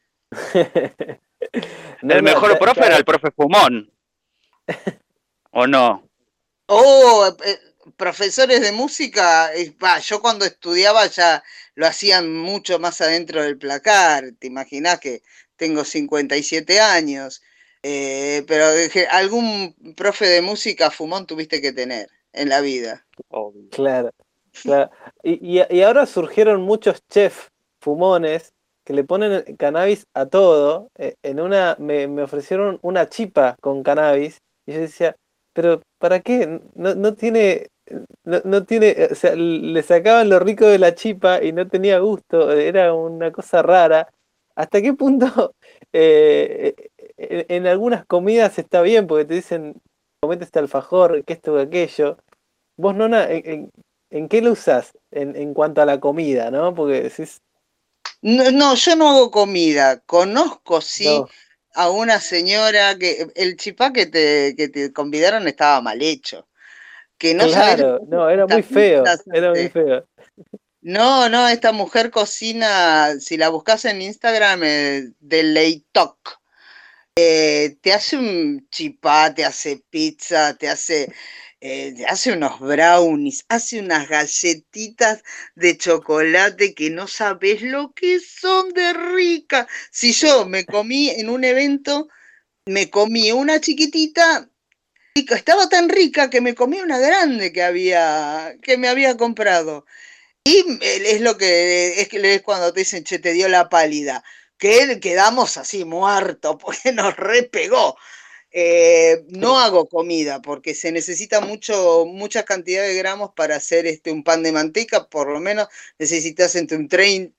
No, El no, mejor profe era el profe Fumón. ¿O no? Profesores de música, yo cuando estudiaba ya lo hacían mucho más adentro del placar. Te imaginás que tengo 57 años, pero algún profe de música fumón tuviste que tener en la vida. Obvio. claro, claro. Y ahora surgieron muchos chefs fumones que le ponen cannabis a todo. Me ofrecieron una chipa con cannabis y yo decía, pero ¿para qué? No tiene, no tiene, o sea, le sacaban lo rico de la chipa y no tenía gusto, era una cosa rara. ¿Hasta qué punto en algunas comidas está bien? Porque te dicen, comete este alfajor, que esto, que aquello. Vos, Nona, ¿en qué lo usás en cuanto a la comida, no? Porque decís, No, yo no hago comida. Conozco, sí, no, a una señora que el chipá que te convidaron estaba mal hecho. Que no sabés lo claro, que no, hace, era hasta muy feo, pizzas era muy hace. feo. No, esta mujer cocina, si la buscas en Instagram, de Leitok. Te hace un chipá, te hace pizza, te hace unos brownies, hace unas galletitas de chocolate que no sabes lo que son de ricas. Si yo me comí en un evento, me comí una chiquitita, estaba tan rica que me comí una grande que me había comprado. Es lo que es cuando te dicen, che, te dio la pálida, que quedamos así muertos porque nos repegó. No Sí, hago comida porque se necesita mucha cantidad de gramos para hacer un pan de manteca, por lo menos necesitas entre un 30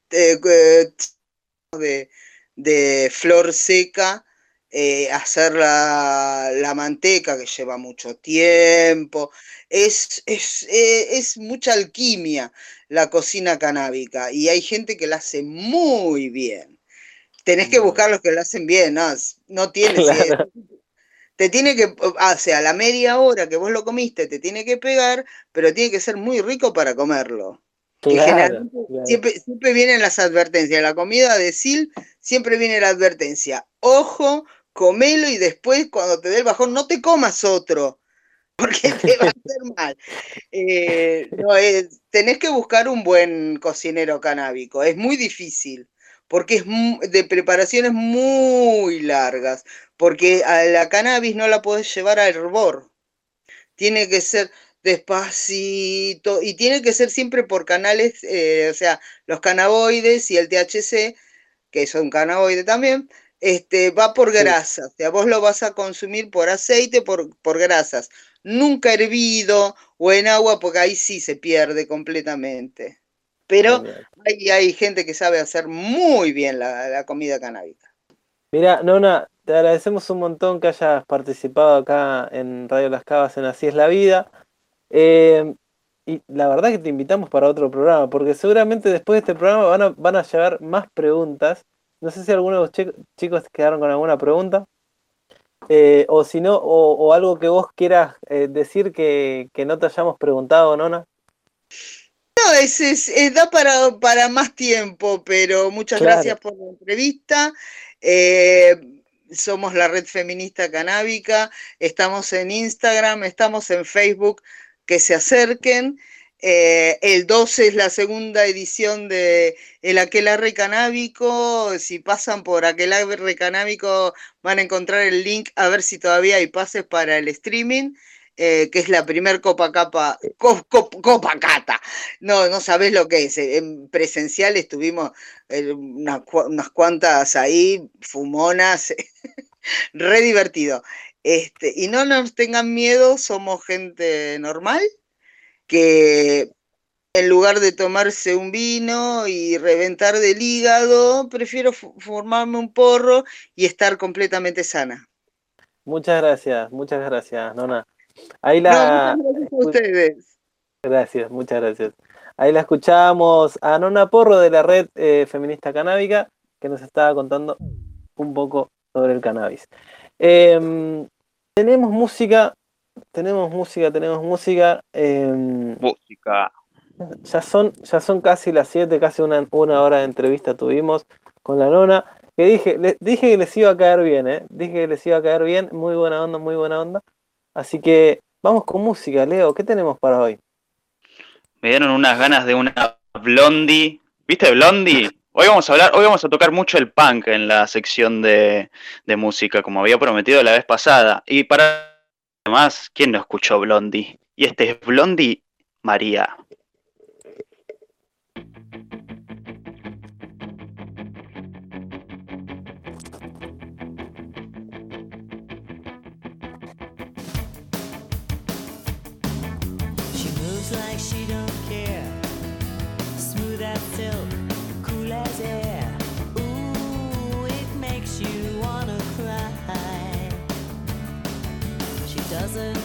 de flor seca, hacer la manteca que lleva mucho tiempo. Es mucha alquimia la cocina canábica y hay gente que la hace muy bien. Tenés que buscar no, los que lo hacen bien, ¿no? No tienes, claro, te tiene que, o sea, la media hora que vos lo comiste te tiene que pegar, pero tiene que ser muy rico para comerlo. Y claro, generalmente claro. siempre vienen las advertencias. La comida de Sil siempre viene la advertencia. Ojo, comelo y después cuando te dé el bajón no te comas otro, porque te va a hacer mal. No, tenés que buscar un buen cocinero canábico. Es muy difícil, porque de preparaciones muy largas, porque a la cannabis no la podés llevar a hervor. Tiene que ser despacito y tiene que ser siempre por canales, o sea, los cannabinoides y el THC, que es un cannabinoide también, va por Sí, grasa, o sea, vos lo vas a consumir por aceite, por grasas, nunca hervido o en agua, porque ahí sí se pierde completamente. Pero genial. hay gente que sabe hacer muy bien la comida canábica. Mira, Nona, te agradecemos un montón que hayas participado acá en Radio Las Cavas en Así es la Vida. Eh, y la verdad que te invitamos para otro programa, porque seguramente después de este programa van a llegar más preguntas. No sé si algunos de los chicos quedaron con alguna pregunta. O si no, o algo que vos quieras decir que no te hayamos preguntado, Nona. No, da para más tiempo, pero muchas Claro, gracias por la entrevista. Eh, Somos la Red Feminista Canábica, estamos en Instagram, estamos en Facebook, que se acerquen. El 12 es la segunda edición de el Aquelarre Canábico. Si pasan por Aquelarre Canábico van a encontrar el link a ver si todavía hay pases para el streaming. Que es la primer Copa Cata. No sabés lo que es. En presencial estuvimos unas cuantas ahí, fumonas, re divertido. Y no nos tengan miedo, somos gente normal, que en lugar de tomarse un vino y reventar del hígado, prefiero formarme un porro y estar completamente sana. muchas gracias, Nona. Ahí No, muchas la... gracias a ustedes. Gracias, muchas gracias. Ahí la escuchamos a Nona Porro de la Red Feminista Canábica, que nos estaba contando un poco sobre el cannabis. Em, tenemos música, tenemos música, tenemos música. Música. Ya son casi las 7, casi una hora de entrevista tuvimos con la Nona. Que dije que les iba a caer bien, ¿eh? Dije que les iba a caer bien, muy buena onda, muy buena onda. Así que vamos con música, Leo. ¿Qué tenemos para hoy? Me dieron unas ganas de una Blondie. ¿Viste Blondie? Hoy vamos a tocar mucho el punk en la sección de música, como había prometido la vez pasada. Y para más, ¿quién no escuchó Blondie? Y este es Blondie María. She moves like she don't care. Smooth as silk, cool as air. Ooh, it makes you wanna cry. She doesn't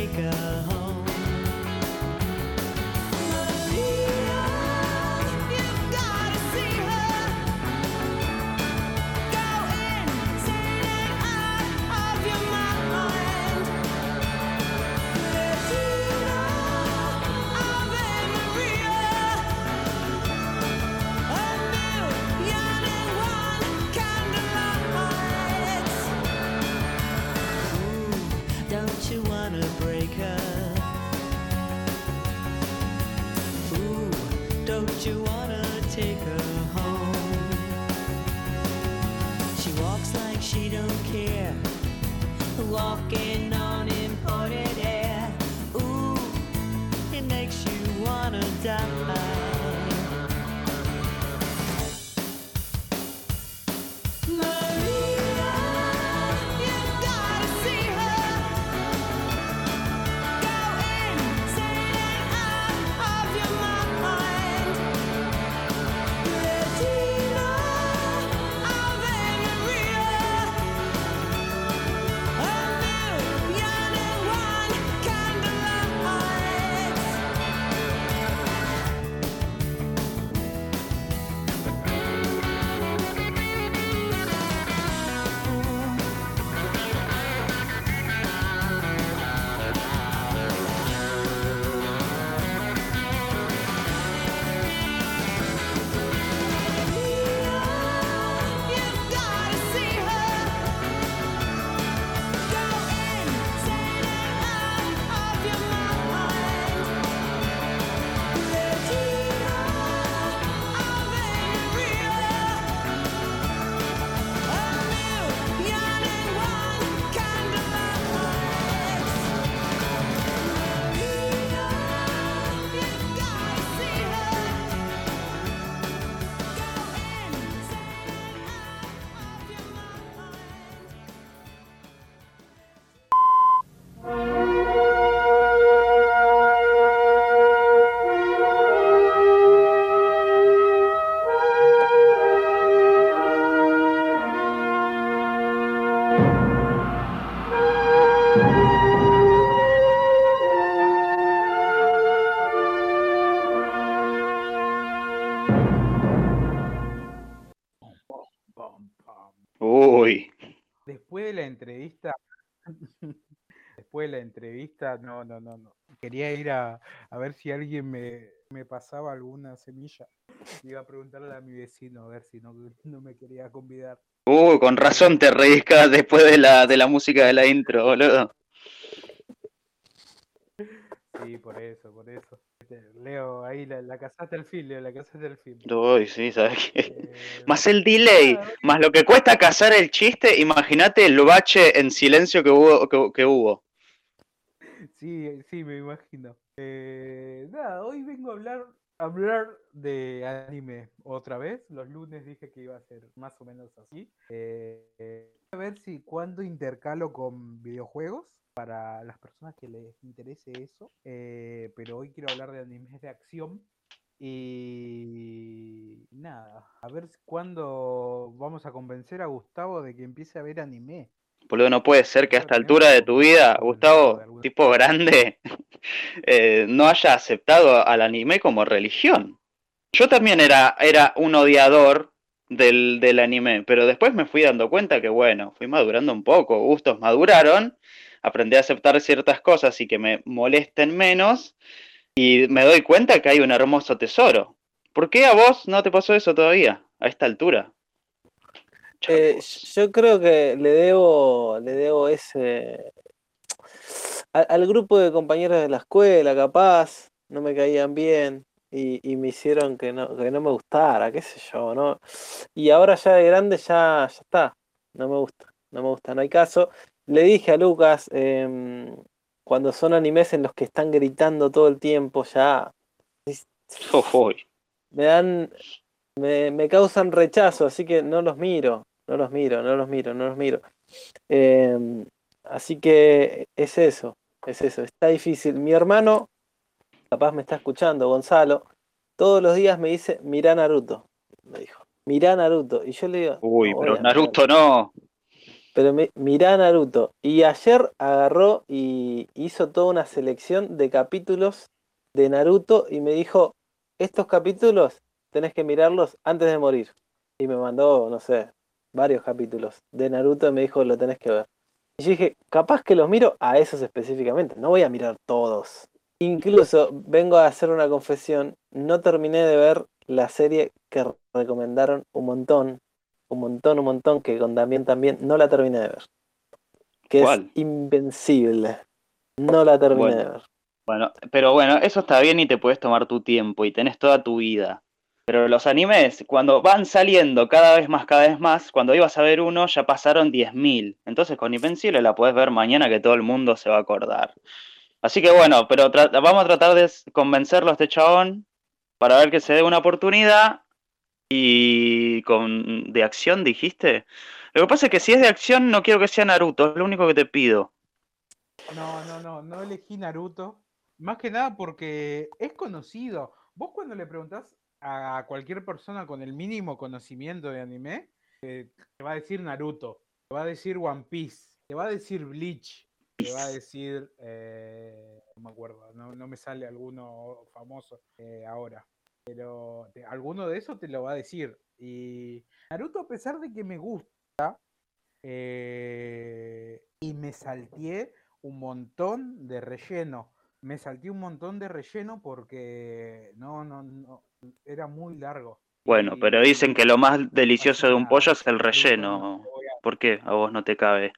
take her home. Maria, you've gotta see her. Go insane and out of your mind. Regina, Ave Maria. A million and one candlelights. Ooh, don't you wanna break her? Ooh, don't you wanna take her home? She walks like she don't care, walking on imported air. Ooh, it makes you wanna die. Maria, you've gotta see her. Go insane and out of your mind. Regina, Ave Maria. A million and one candlelights. You've gotta see her. Go insane and out of your mind. Regina, Ave Maria. A million and one candlelights. Maria, you've gotta see her. Pam, pam. Uy, Después de la entrevista, no. Quería ir a ver si alguien me pasaba alguna semilla. Iba a preguntarle a mi vecino a ver si no me quería convidar. con razón te reís después de la música de la intro, boludo. Sí, por eso. Leo, ahí la casaste al fin, Leo, la casaste al fin. Uy, sí, ¿sabes qué? Eh, Más el delay, nada, más lo que cuesta cazar el chiste, imagínate el bache en silencio que hubo. sí, me imagino. Nada, hoy vengo a hablar de anime otra vez. Los lunes dije que iba a ser más o menos así. A ver si cuando intercalo con videojuegos para las personas que les interese eso. Pero hoy quiero hablar de animes de acción. Y nada, a ver cuándo vamos a convencer a Gustavo de que empiece a ver anime. Boludo, no puede ser que a esta Tenemos altura que de tu vida, convencerlo de Gustavo, alguna tipo grande, no haya aceptado al anime como religión. Yo también era un odiador del anime, pero después me fui dando cuenta que, bueno, fui madurando un poco, gustos maduraron, aprendí a aceptar ciertas cosas y que me molesten menos, y me doy cuenta que hay un hermoso tesoro. ¿Por qué a vos no te pasó eso todavía, a esta altura? Chavos. Yo creo que le debo ese al grupo de compañeros de la escuela, capaz, no me caían bien y me hicieron que no me gustara, qué sé yo, ¿no? Y ahora ya de grande ya está, no me gusta, no hay caso. Le dije a Lucas, cuando son animes en los que están gritando todo el tiempo, ya Uy. me causan rechazo, así que no los miro. Así que es eso, está difícil. Mi hermano, capaz me está escuchando, Gonzalo, todos los días me dice, mirá Naruto, me dijo, mirá Naruto. Y yo le digo, Uy, no voy pero a mirar. Naruto no. Pero mirá Naruto. Y ayer agarró y hizo toda una selección de capítulos de Naruto y me dijo, estos capítulos tenés que mirarlos antes de morir. Y me mandó, no sé, varios capítulos de Naruto y me dijo, lo tenés que ver. Y yo dije, capaz que los miro a esos específicamente, no voy a mirar todos. Incluso vengo a hacer una confesión, no terminé de ver la serie que recomendaron un montón, que con Damián también, no la terminé de ver. Que es ¿Cuál? Invencible. No la terminé de Bueno, ver. bueno, pero bueno, eso está bien y te puedes tomar tu tiempo y tenés toda tu vida. Pero los animes, cuando van saliendo cada vez más, cuando ibas a ver uno ya pasaron 10.000. Entonces con Invencible la podés ver mañana que todo el mundo se va a acordar. Así que bueno, pero vamos a tratar de convencerlo a este chabón para ver que se dé una oportunidad y de acción dijiste. Lo que pasa es que si es de acción no quiero que sea Naruto, es lo único que te pido. No elegí Naruto. Más que nada porque es conocido. Vos cuando le preguntás a cualquier persona con el mínimo conocimiento de anime, te va a decir Naruto, te va a decir One Piece, te va a decir Bleach, te va a decir, no me acuerdo, no me sale alguno famoso ahora, pero alguno de esos te lo va a decir. Y Naruto, a pesar de que me gusta, y me salteé un montón de relleno. Me salté un montón de relleno porque no, era muy largo. Bueno, pero dicen que lo más Así delicioso que de un pollo nada, es el Naruto no relleno. lo voy ¿Por qué? A vos no te cabe.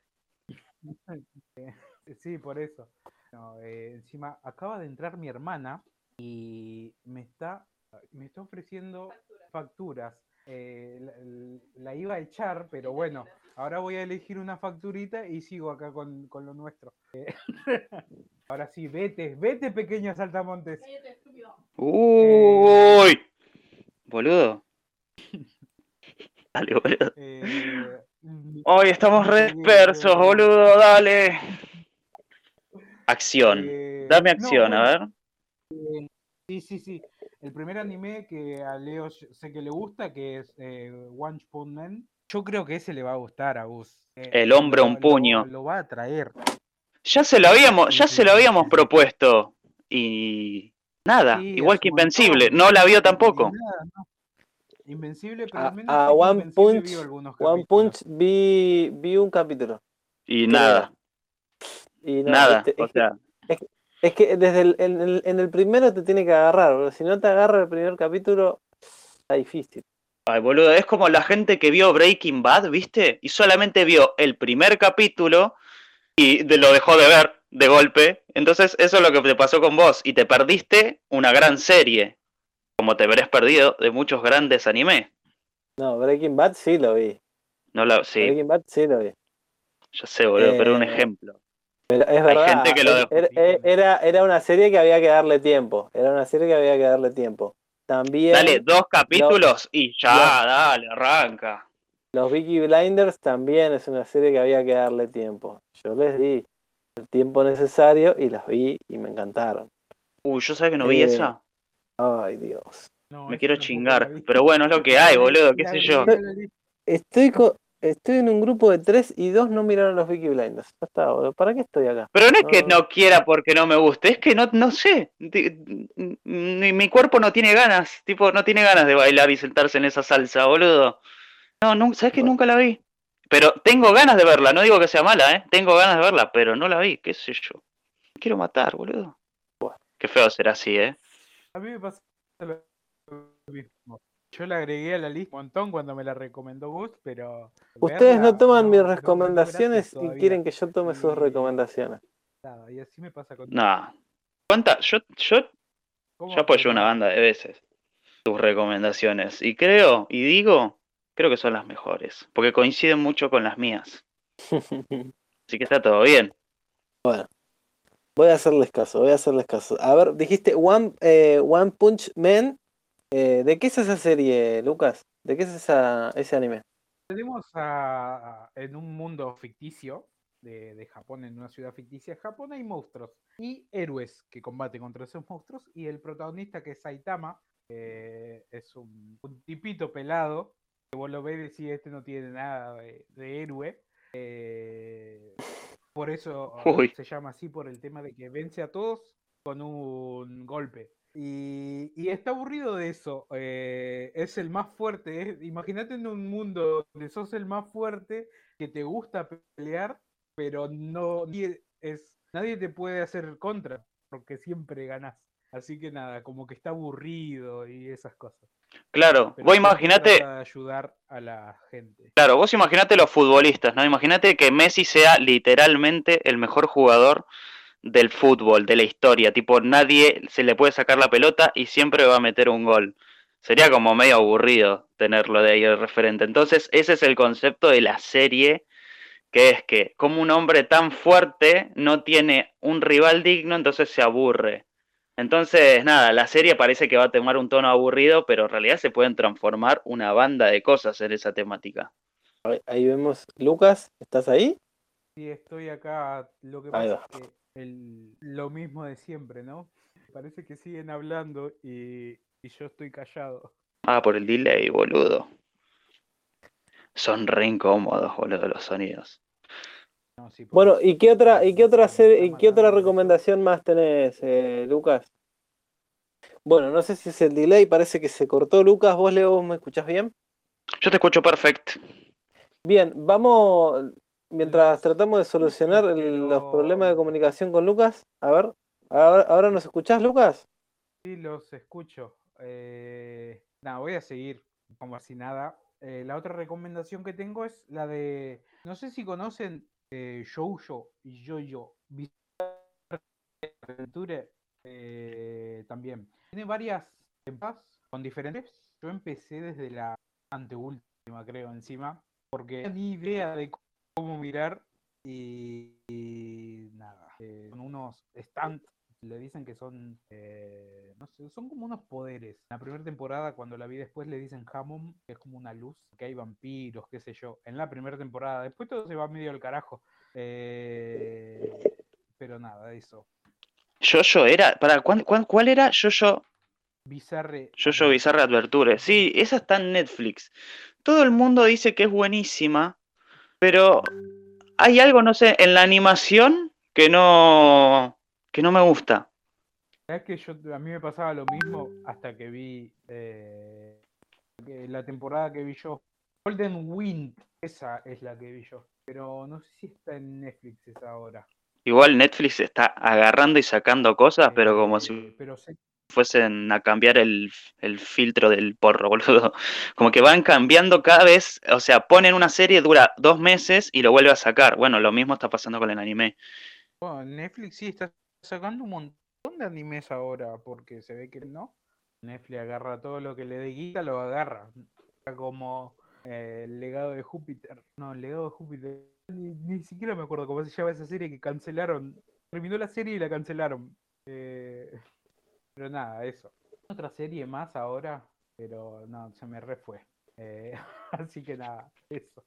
Sí, por eso. No, encima, acaba de entrar mi hermana y me está ofreciendo facturas. La iba a echar, pero bueno, ahora voy a elegir una facturita y sigo acá con lo nuestro. Ahora sí, vete pequeño saltamontes. Uy, boludo. Dale, boludo. Hoy estamos re dispersos, boludo, dale. Acción. Dame No, acción, a bueno, ver. sí. El primer anime que a Leo sé que le gusta, que es One Punch Man. Yo creo que ese le va a gustar a Gus. El hombre a un puño. Lo va a traer. Ya se lo habíamos propuesto. Y nada, Sí, igual hace que un Invencible. montón. No la vio Y tampoco. nada, no. Invencible, pero al A, menos a sé que One Invencible Punch, vio algunos One capítulos. Punch vi un capítulo, Y creo. nada, Y no, nada. viste, O sea, es que desde en el primero te tiene que agarrar, bro. Si no te agarra el primer capítulo, está difícil. ay, boludo, es como la gente que vio Breaking Bad, ¿viste? Y solamente vio el primer capítulo y lo dejó de ver de golpe. Entonces, eso es lo que te pasó con vos. Y te perdiste una gran serie. Como te habrás perdido de muchos grandes animes. No, Breaking Bad sí lo vi. Sí, Breaking Bad sí lo vi. ya sé, boludo, pero un Eh, ejemplo. pero es Hay gente verdad, que lo dejó. era una serie que había que darle tiempo. Era una serie que había que darle tiempo. Dale También dos lo- capítulos y lo- ya, dale, arranca. los Peaky Blinders también es una serie que había que darle tiempo. Yo les di el tiempo necesario y las vi y me encantaron. Yo sabés que no vi Eh, esa. Ay, Dios. No, Me esa quiero tampoco la chingar. vi. Pero bueno, es lo que hay, boludo, qué La sé yo. agregué a la lista. Estoy en un grupo de 3 y 2 no miraron los Peaky Blinders. Ya está, boludo. ¿Para qué estoy acá? Pero no es que No, no quiera porque no me guste, es que no sé. Mi cuerpo no tiene ganas, tipo, no tiene ganas de bailar y sentarse en esa salsa, boludo. No, ¿sabes que bueno, nunca la vi? Pero tengo ganas de verla, no digo que sea mala, ¿eh? Tengo ganas de verla, pero no la vi, qué sé yo. Me quiero matar, boludo. Qué feo ser así, ¿eh? A mí me pasa lo mismo. Yo la agregué a la lista un montón cuando me la recomendó Gus, pero ustedes no verla toman mis no me dio gracias recomendaciones y todavía. quieren que yo tome sus Y recomendaciones. nada, y así me pasa con todo. Nah. ¿Cuánta? Yo ¿Cómo va a ser apoyo que una no? banda de veces tus recomendaciones. Y creo que son las mejores. Porque coinciden mucho con las mías. Así que está todo bien. Voy a hacerles caso, voy a hacerles caso. A ver, dijiste One Punch Man. ¿De qué es esa serie, Lucas? ¿De qué es ese anime? Tenemos en un mundo ficticio de Japón, en una ciudad ficticia, Japón hay monstruos y héroes que combaten contra esos monstruos y el protagonista, que es Saitama, es un tipito pelado, que vos lo ves y decís, este no tiene nada de héroe, Por eso Uy. se llama así, por el tema de que vence a todos con un golpe. Y está aburrido de eso. Es el más fuerte. Imagínate en un mundo donde sos el más fuerte, que te gusta pelear, pero nadie te puede hacer contra, porque siempre ganás. Así que nada, como que está aburrido y esas cosas. Claro, Pero vos siempre imaginate, trata de ayudar a la gente. claro, vos imaginate los futbolistas, ¿no? Imaginate que Messi sea literalmente el mejor jugador del fútbol, de la historia. Tipo, nadie se le puede sacar la pelota y siempre va a meter un gol. Sería como medio aburrido tenerlo de ahí de referente. Entonces, ese es el concepto de la serie, que es que como un hombre tan fuerte no tiene un rival digno, entonces se aburre. Entonces, nada, la serie parece que va a tomar un tono aburrido, pero en realidad se pueden transformar una banda de cosas en esa temática. Ahí vemos, Lucas, ¿estás ahí? Sí, estoy acá. Lo que Ahí pasa va. es que lo mismo de siempre, ¿no? Parece que siguen hablando y yo estoy callado. Ah, por el delay, boludo. Son re incómodos, boludo, los sonidos. No, sí, por Bueno, eso. ¿y qué otra Me está otra matando recomendación más tenés, Lucas? Bueno, no sé si es el delay, parece que se cortó. Lucas, ¿vos, Leo, me escuchás bien? Yo te escucho perfecto. Bien, vamos, mientras tratamos de solucionar pero- los problemas de comunicación con Lucas. A ver, ¿ahora nos escuchás, Lucas? Sí, los escucho. Nada, voy a seguir como si nada. La otra recomendación que tengo es la de. No sé si conocen Jojo y Jojo Bizarre Adventure. También. Tiene varias temporadas con diferentes. Yo empecé desde la anteúltima, creo, encima. Porque no tenía ni idea de cómo mirar. Y nada. Con unos stands. Le dicen que son, no sé, son como unos poderes. En la primera temporada, cuando la vi después, le dicen Hammond, que es como una luz, que hay vampiros, qué sé yo. En la primera temporada, después todo se va medio al carajo. Pero nada, eso. Jojo era. ¿Cuál era? Jojo Bizarre Bizarre Adventure. Sí, esa está en Netflix. Todo el mundo dice que es buenísima, pero hay algo, no sé, en la animación que no me gusta. Es que a mí me pasaba lo mismo hasta que vi la temporada que vi yo. Golden Wind, esa es la que vi yo. Pero no sé si está en Netflix esa ahora. Igual Netflix está agarrando y sacando cosas, pero como si Pero sé fuesen a cambiar el filtro del porro, boludo. Como que van cambiando cada vez, o sea, ponen una serie, dura 2 meses y lo vuelve a sacar. Bueno, lo mismo está pasando con el anime. Bueno, Netflix sí está sacando un montón de animes ahora, porque se ve que no. Netflix agarra todo lo que le dé guita, lo agarra. Está como el legado de Júpiter. No, el legado de Júpiter. Ni siquiera me acuerdo cómo se llama esa serie que cancelaron. Terminó la serie y la cancelaron. Pero nada, eso. Otra serie más ahora, pero no, se me refue. Así que nada, eso.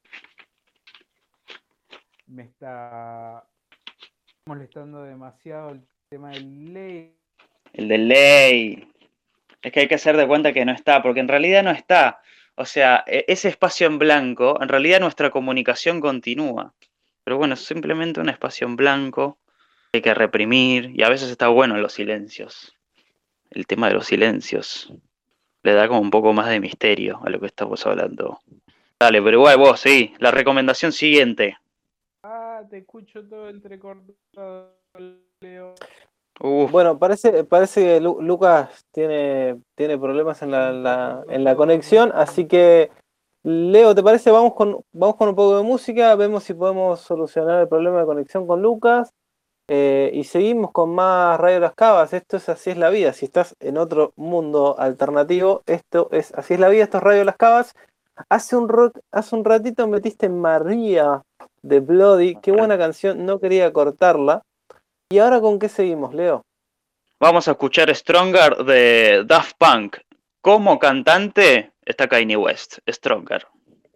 Me está molestando demasiado el tema del ley. El delay. Es que hay que hacer de cuenta que no está, porque en realidad no está. O sea, ese espacio en blanco, en realidad nuestra comunicación continúa. Pero bueno, es simplemente un espacio en blanco que hay que reprimir y a veces está bueno en los silencios. El tema de los silencios le da como un poco más de misterio a lo que estamos hablando. Dale, pero igual vos, sí. La recomendación siguiente. Te escucho todo entrecortado, Leo. Bueno, parece que Lucas tiene problemas en la conexión, así que Leo, ¿te parece? Vamos con un poco de música, vemos si podemos solucionar el problema de conexión con Lucas y seguimos con más Radio Las Cavas. Esto es Así es la Vida. Si estás en otro mundo alternativo, esto es Así es la Vida, esto es Radio Las Cavas. Hace un ratito metiste María de Bloody, qué buena canción, no quería cortarla. ¿Y ahora con qué seguimos, Leo? Vamos a escuchar Stronger de Daft Punk. Como cantante está Kanye West. Stronger.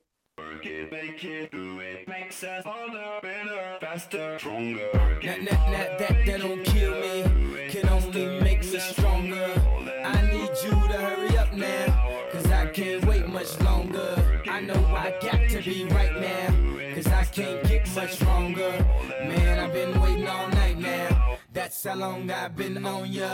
That don't kill me, can only make me stronger. I need you to hurry up now, cause I can't wait much longer. I know I got to be right now, cause I can't get much stronger. Man, I've been waiting all night now. That's how long I've been on ya.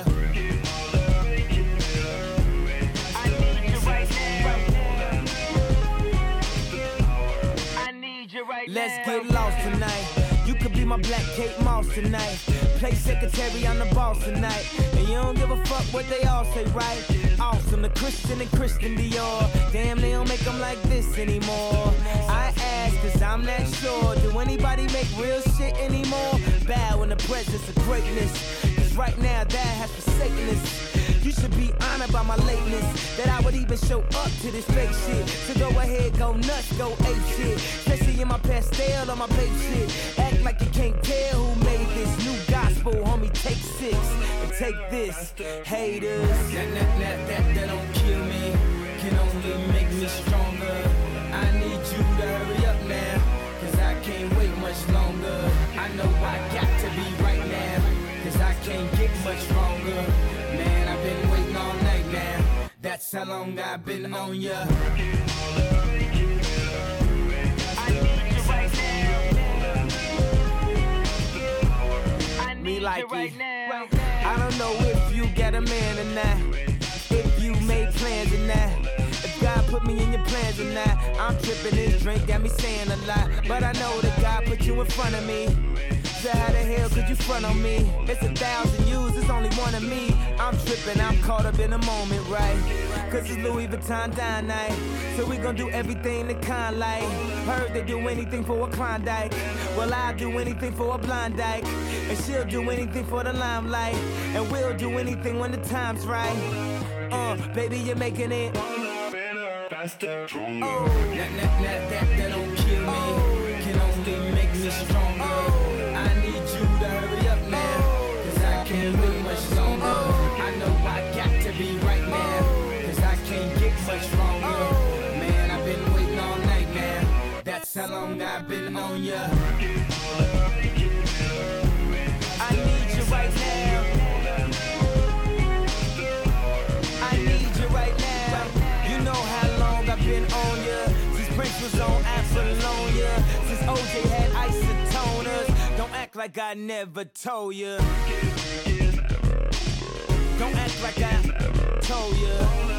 Let's get lost tonight. You could be my black Kate Moss tonight. Play secretary on the boss tonight. And you don't give a fuck what they all say, right? Awesome, the Christian and Christian Dior. Damn, they don't make them like this anymore. I ask, cause I'm not sure. Do anybody make real shit anymore? Bow in the presence of greatness. Cause right now that has forsaken us. You should be honored by my lateness. That I would even show up to this fake shit. So go ahead, go nuts, go ape shit. Especially in my pastel or my babe shit. Act like you can't tell who made this new gospel. Homie, take 6 and take this. Haters. That don't kill me. Can only make me stronger. I need you to hurry up now. Cause I can't wait much longer. I know I got to be right now. Cause I can't get much stronger. Man, I've been waiting all night now. That's how long I've been on ya. Me like it. I don't know if you got a man or not. If you made plans or not. If God put me in your plans or not. I'm tripping, this drink got me saying a lot. But I know that God put you in front of me. So how the hell could you front on me? It's 1,000 yous, it's only one of me. I'm tripping, I'm caught up in the moment, right? Cause it's Louis Vuitton dine night. So we gon' do everything the kind like. Heard they do anything for a Klondike. Well, I'll do anything for a blind dyke. And she'll do anything for the limelight. And we'll do anything when the time's right. Baby, you're making it faster, stronger. That don't kill me. Can only make me stronger. I need you to hurry up now. Cause I can't wait much longer. I know I got to be right now. Cause I can't get much stronger. Man, I've been waiting all night now. That's how long I've been on ya. I need you right now. I need you right now. You know how long I've been on ya. Since Prince was on Apollonia. Since OJ had isotoners. Don't act like I never told ya. Don't act like I told ya.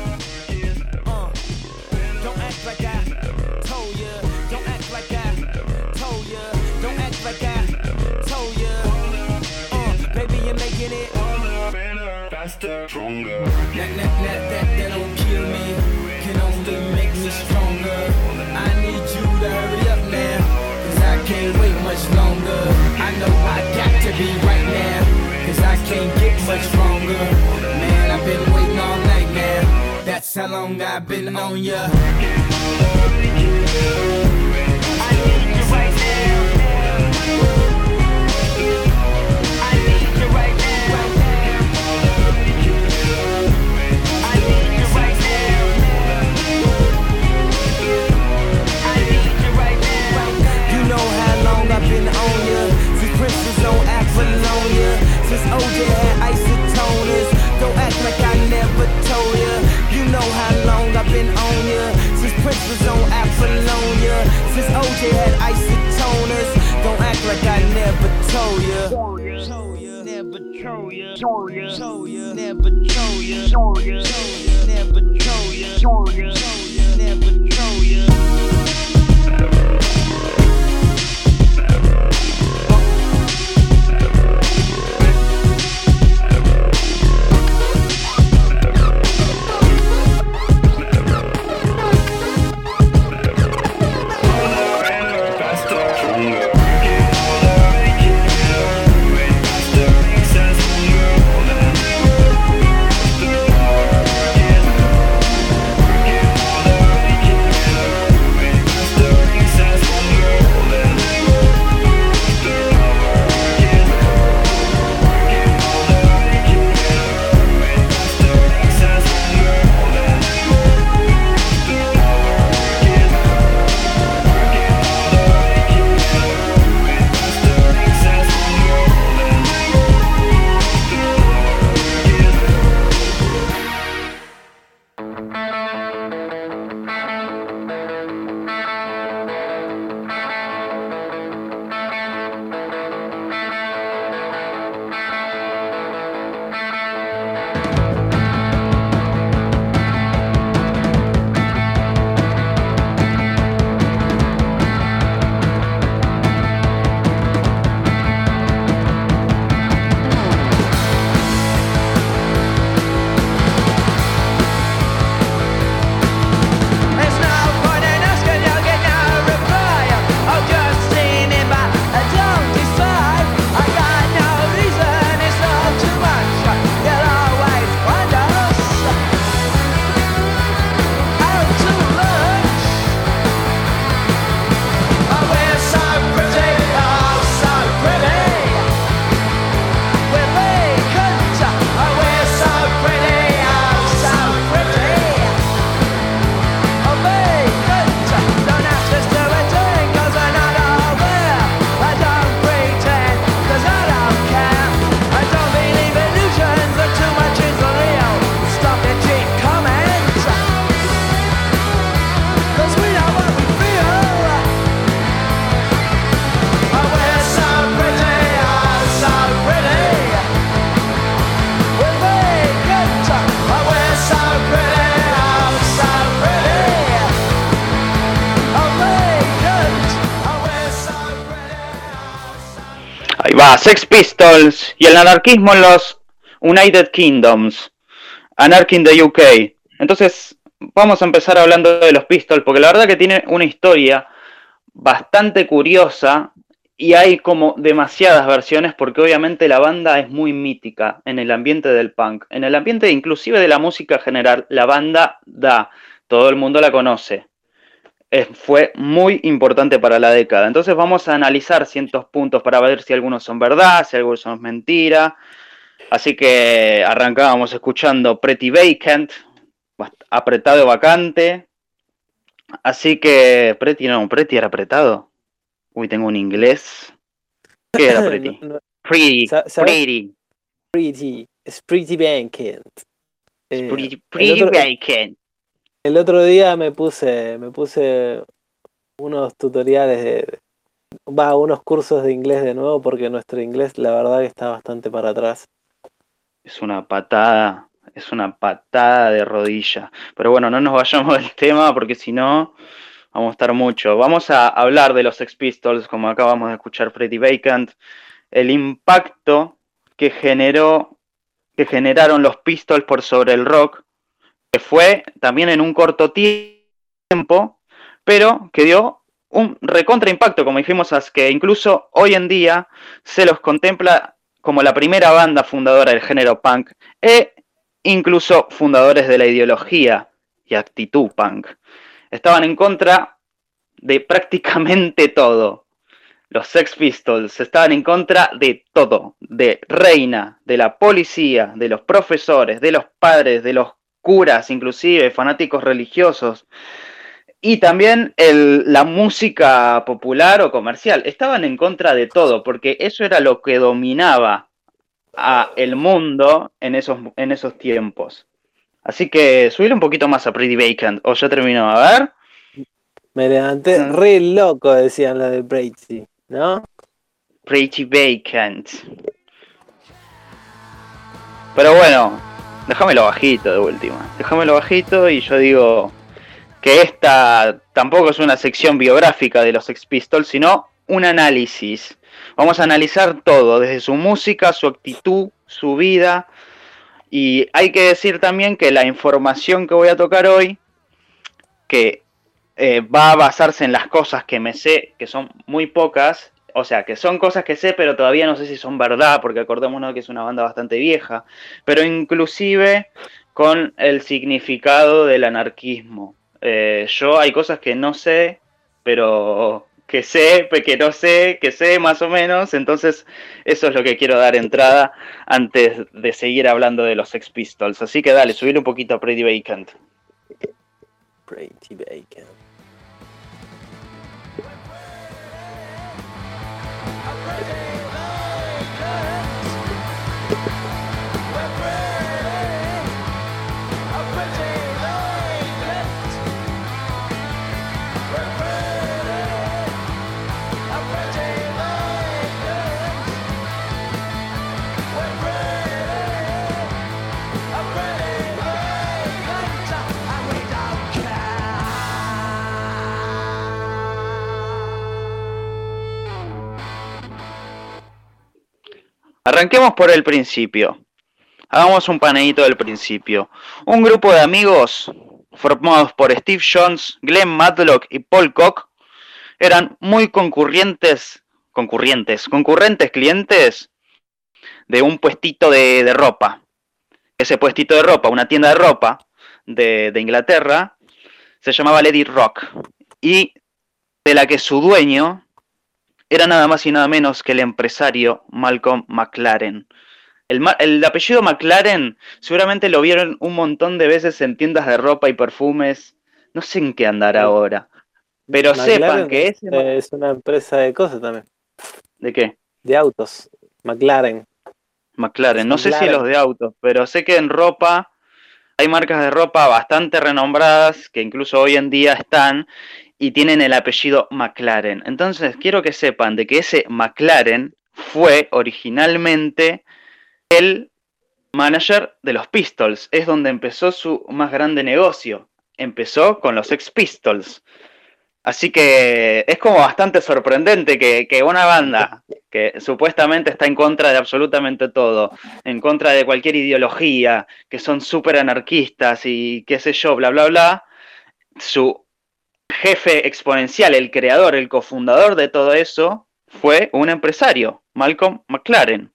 Don't act like I told ya. Don't act like I told ya. Don't act like I told ya. Baby, you're making it faster, stronger. That don't kill me. Can only make me stronger. I need you to hurry up now. Cause I can't wait much longer. I know I got to be right now. Cause I can't get much stronger. Man, I've been waiting all night now. That's how long I've been on ya. I need you right now. I need you right now. I need you right now. I need you right now. You know how long I've been on ya. Since Prince was on Apollonia. Since OJ had isotoners. Don't act like I never told ya. You know how long I've been on ya. Since Prince was on Apollonia. Since OJ had isotoners. Don't act like I never told ya. Never told ya. Never told ya. Never told ya. Never told ya. Ahí va, Sex Pistols y el anarquismo en los United Kingdoms. Anarchy in the UK. Entonces, vamos a empezar hablando de los Pistols, porque la verdad que tiene una historia bastante curiosa y hay como demasiadas versiones, porque obviamente la banda es muy mítica en el ambiente del punk. En el ambiente inclusive de la música general, la banda todo el mundo la conoce. Fue muy importante para la década. Entonces vamos a analizar ciertos puntos para ver si algunos son verdad, si algunos son mentira. Así que arrancábamos escuchando Pretty Vacant, apretado y vacante. Así que Pretty era apretado. Uy, tengo un inglés. ¿Qué era Pretty? Pretty. Pretty. Es Pretty Vacant. Pretty Vacant. El otro día me puse unos tutoriales unos cursos de inglés de nuevo, porque nuestro inglés la verdad que está bastante para atrás. Es una patada de rodilla. Pero bueno, no nos vayamos del tema porque si no vamos a estar mucho. Vamos a hablar de los Sex Pistols, como acabamos de escuchar Pretty Vacant, el impacto que generaron los Pistols por sobre el rock, que fue también en un corto tiempo, pero que dio un recontra impacto, como dijimos, que incluso hoy en día se los contempla como la primera banda fundadora del género punk e incluso fundadores de la ideología y actitud punk. Estaban en contra de prácticamente todo. Los Sex Pistols estaban en contra de todo, de Reina, de la policía, de los profesores, de los padres, de los curas, inclusive fanáticos religiosos, y también la música popular o comercial. Estaban en contra de todo, porque eso era lo que dominaba a el mundo en esos tiempos. Así que subir un poquito más a Pretty Vacant, o ya terminó, a ver. Me levanté re loco, decían la de Pretty, ¿no? Pretty Vacant. Pero bueno, déjamelo bajito de última. Déjamelo bajito y yo digo que esta tampoco es una sección biográfica de los Sex Pistols, sino un análisis. Vamos a analizar todo, desde su música, su actitud, su vida. Y hay que decir también que la información que voy a tocar hoy, que va a basarse en las cosas que me sé, que son muy pocas, o sea, que son cosas que sé, pero todavía no sé si son verdad, porque acordémonos que es una banda bastante vieja, pero inclusive con el significado del anarquismo. Yo hay cosas que no sé, pero que sé, que no sé, que sé más o menos, entonces eso es lo que quiero dar entrada antes de seguir hablando de los Sex Pistols. Así que dale, subile un poquito a Pretty Vacant. Pretty Vacant. Arranquemos por el principio. Hagamos un paneíto del principio. Un grupo de amigos formados por Steve Jones, Glenn Matlock y Paul Koch eran muy concurrentes clientes de un puestito de ropa. Ese puestito de ropa, una tienda de ropa de Inglaterra, se llamaba Lady Rock, y de la que su dueño era nada más y nada menos que el empresario Malcolm McLaren. El apellido McLaren seguramente lo vieron un montón de veces en tiendas de ropa y perfumes. No sé en qué andar ahora. Pero McLaren sepan que es una empresa de cosas también. ¿De qué? De autos. McLaren. No sé si los de autos, pero sé que en ropa hay marcas de ropa bastante renombradas que incluso hoy en día están y tienen el apellido McLaren. Entonces quiero que sepan de que ese McLaren fue originalmente el manager de los Pistols. Es donde empezó su más grande negocio. Empezó con los Sex Pistols. Así que es como bastante sorprendente que una banda que supuestamente está en contra de absolutamente todo, en contra de cualquier ideología, que son súper anarquistas y qué sé yo, bla, bla, bla, su jefe exponencial, el creador, el cofundador de todo eso, fue un empresario, Malcolm McLaren.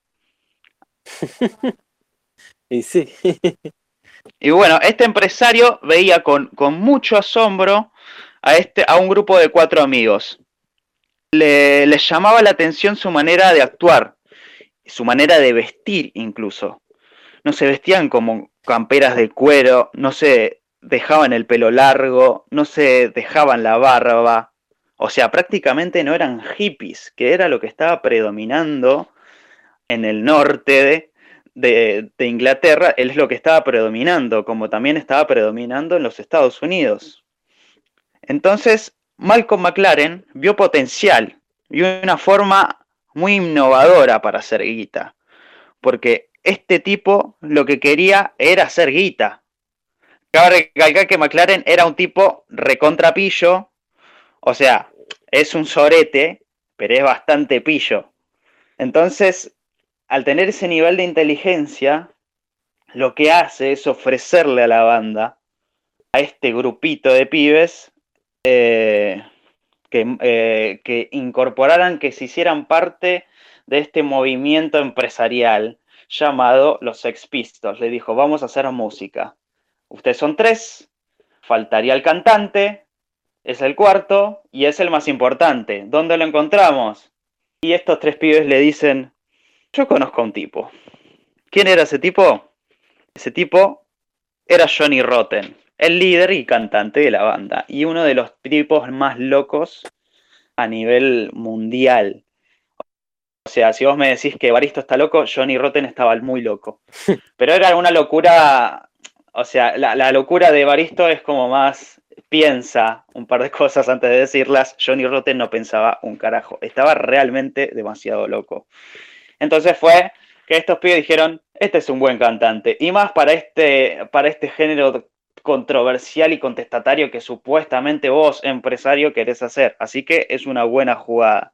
Y sí. Y bueno, este empresario veía con mucho asombro a un grupo de 4 amigos. Les llamaba la atención su manera de actuar, su manera de vestir incluso. No se vestían como camperas de cuero, no se dejaban el pelo largo, no se dejaban la barba. O sea, prácticamente no eran hippies, que era lo que estaba predominando en el norte de Inglaterra, es lo que estaba predominando, como también estaba predominando en los Estados Unidos. Entonces, Malcolm McLaren vio potencial, vio una forma muy innovadora para hacer guita, porque este tipo lo que quería era hacer guita. Cabe recalcar que McLaren era un tipo recontrapillo, o sea, es un sorete, pero es bastante pillo. Entonces, al tener ese nivel de inteligencia, lo que hace es ofrecerle a la banda, a este grupito de pibes, que incorporaran, que se hicieran parte de este movimiento empresarial llamado los Sex Pistols. Le dijo, vamos a hacer música. Ustedes son 3, faltaría el cantante, es el cuarto y es el más importante. ¿Dónde lo encontramos? Y estos 3 pibes le dicen, yo conozco a un tipo. ¿Quién era ese tipo? Ese tipo era Johnny Rotten, el líder y cantante de la banda, y uno de los tipos más locos a nivel mundial. O sea, si vos me decís que Evaristo está loco, Johnny Rotten estaba muy loco. Pero era una locura, o sea, la locura de Evaristo es como más, piensa un par de cosas antes de decirlas. Johnny Rotten no pensaba un carajo, estaba realmente demasiado loco. Entonces fue que estos pibes dijeron, este es un buen cantante, y más para este género controversial y contestatario que supuestamente vos, empresario, querés hacer. Así que es una buena jugada.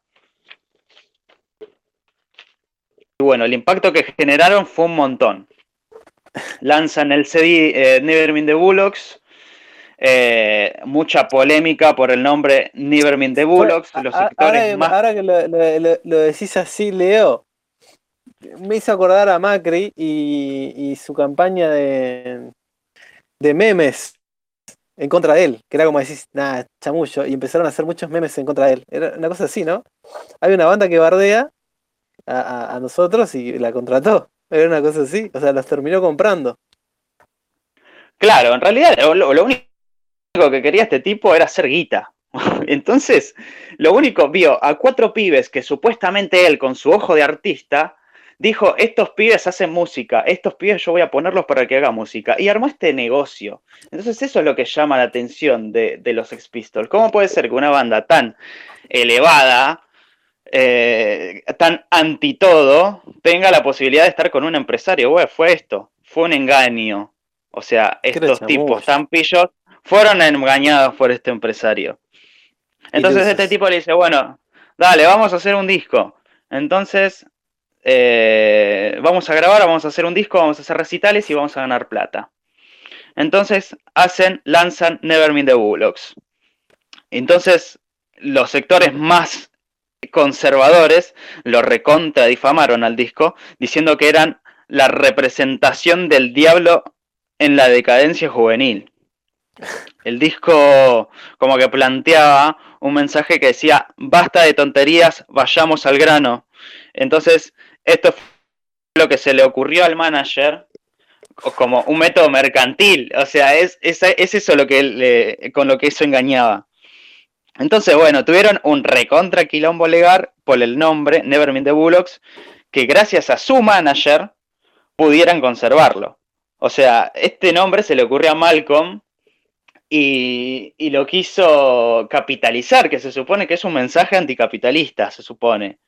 Y bueno, el impacto que generaron fue un montón. Lanzan el CD Never Mind the Bullocks, mucha polémica por el nombre Never Mind the Bullocks. Los sectores más... Ahora que lo decís así, Leo, me hizo acordar a Macri y su campaña de memes en contra de él, que era como decís, nada, chamullo, y empezaron a hacer muchos memes en contra de él. Era una cosa así, ¿no? Hay una banda que bardea a nosotros y la contrató. Era una cosa así, o sea, los terminó comprando. Claro, en realidad lo único que quería este tipo era hacer guita. Entonces, lo único, vio a 4 pibes que supuestamente él, con su ojo de artista, dijo, estos pibes hacen música, estos pibes yo voy a ponerlos para que haga música. Y armó este negocio. Entonces eso es lo que llama la atención de los Sex Pistols. ¿Cómo puede ser que una banda tan elevada, tan anti todo, tenga la posibilidad de estar con un empresario? Bueno, fue esto, fue un engaño. O sea, estos tipos tan pillos fueron engañados por este empresario. Entonces este tipo le dice, bueno, dale, vamos a hacer un disco. Entonces, vamos a grabar, vamos a hacer un disco, vamos a hacer recitales y vamos a ganar plata. Entonces lanzan Never Mind the Bullocks. Entonces, los sectores más conservadores lo recontra difamaron al disco, diciendo que eran la representación del diablo en la decadencia juvenil. El disco como que planteaba un mensaje que decía, basta de tonterías, vayamos al grano. Entonces, esto fue lo que se le ocurrió al manager como un método mercantil. O sea, es eso lo que con lo que eso engañaba. Entonces, bueno, tuvieron un recontra quilombo legal por el nombre Never Mind the Bullocks, que gracias a su manager pudieran conservarlo. O sea, este nombre se le ocurrió a Malcolm y lo quiso capitalizar, que se supone que es un mensaje anticapitalista, se supone.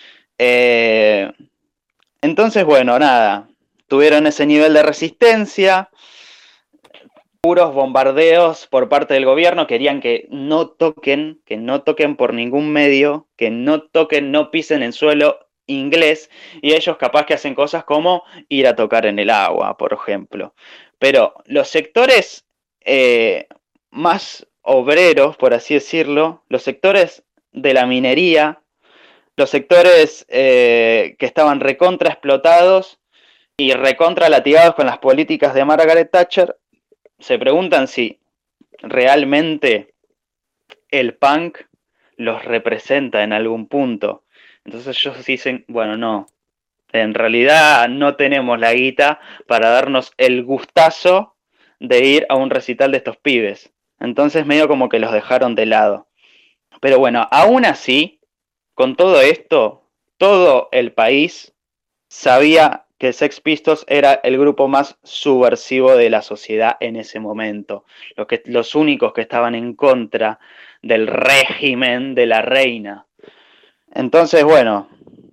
Entonces, bueno, nada, tuvieron ese nivel de resistencia, puros bombardeos por parte del gobierno, querían que no toquen por ningún medio, que no toquen, no pisen el suelo inglés, y ellos capaz que hacen cosas como ir a tocar en el agua, por ejemplo. Pero los sectores más obreros, por así decirlo, los sectores de la minería, los sectores que estaban recontra explotados y recontra latigados con las políticas de Margaret Thatcher, se preguntan si realmente el punk los representa en algún punto. Entonces ellos dicen, bueno, no, en realidad no tenemos la guita para darnos el gustazo de ir a un recital de estos pibes. Entonces medio como que los dejaron de lado. Pero bueno, aún así, con todo esto, todo el país sabía que Sex Pistols era el grupo más subversivo de la sociedad en ese momento. Los únicos que estaban en contra del régimen de la reina. Entonces, bueno,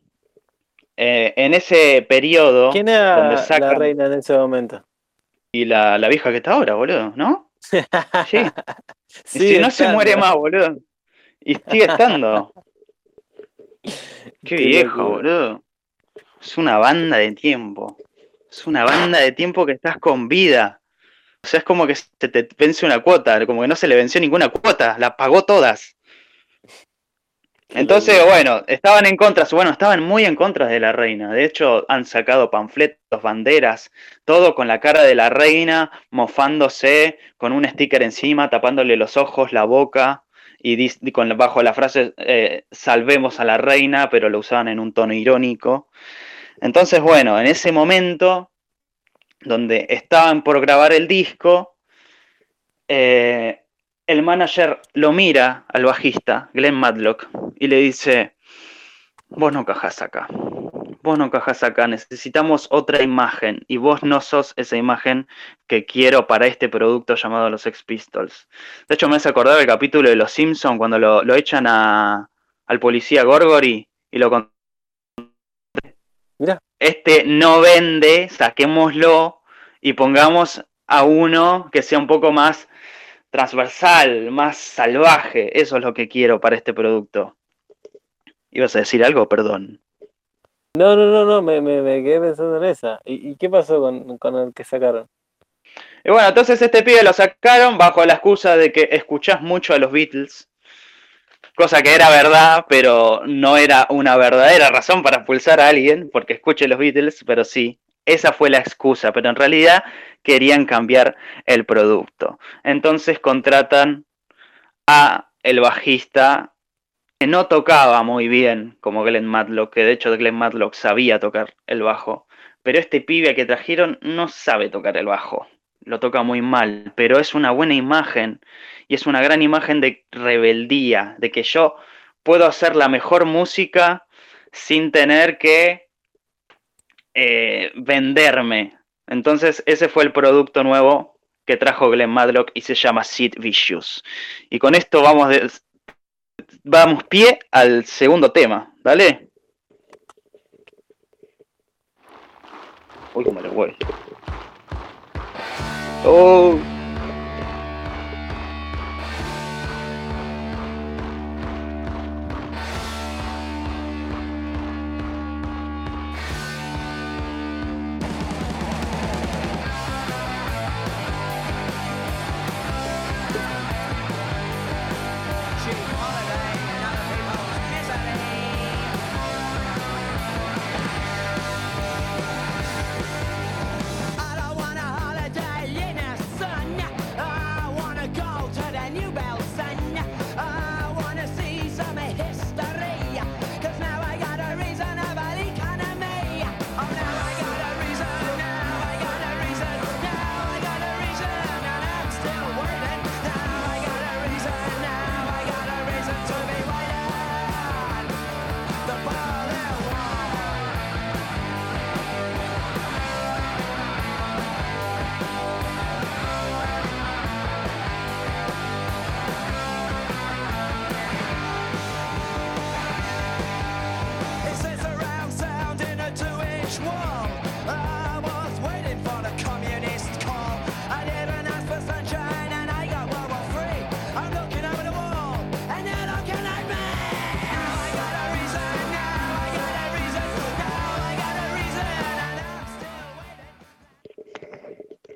en ese periodo ¿Quién era donde sacan... la reina en ese momento? Y la vieja que está ahora, boludo, ¿no? Sí. Y si no se muere más, boludo. Y sigue estando. Qué viejo, boludo. Es una banda de tiempo. Es una banda de tiempo que estás con vida. O sea, es como que se te vence una cuota, como que no se le venció ninguna cuota, las pagó todas. Entonces, bueno, estaban muy en contra de la reina. De hecho, han sacado panfletos, banderas, todo con la cara de la reina, mofándose, con un sticker encima, tapándole los ojos, la boca, y bajo la frase, salvemos a la reina, pero lo usaban en un tono irónico. Entonces, bueno, en ese momento, donde estaban por grabar el disco, el manager lo mira al bajista, Glenn Matlock, y le dice, vos no encajás acá, necesitamos otra imagen, y vos no sos esa imagen que quiero para este producto llamado los Sex Pistols. De hecho, me hace acordar el capítulo de Los Simpsons, cuando lo echan al policía Gorgory, y lo Mirá. Este no vende, saquémoslo, y pongamos a uno que sea un poco más transversal, más salvaje. Eso es lo que quiero para este producto. ¿Ibas a decir algo? Perdón. No, me quedé pensando en esa. ¿Y qué pasó con el que sacaron? Y bueno, entonces este pibe lo sacaron bajo la excusa de que escuchás mucho a los Beatles, cosa que era verdad, pero no era una verdadera razón para expulsar a alguien porque escuche los Beatles, pero sí, esa fue la excusa, pero en realidad querían cambiar el producto. Entonces contratan a el bajista que no tocaba muy bien como Glenn Matlock, que de hecho Glenn Matlock sabía tocar el bajo, pero este pibe que trajeron no sabe tocar el bajo, lo toca muy mal, pero es una buena imagen y es una gran imagen de rebeldía, de que yo puedo hacer la mejor música sin tener que venderme. Entonces ese fue el producto nuevo que trajo Glenn Matlock y se llama Sid Vicious. Y con esto vamos pie al segundo tema, ¿dale? Uy, cómo le voy. Oh. I don't want a holiday in the sun.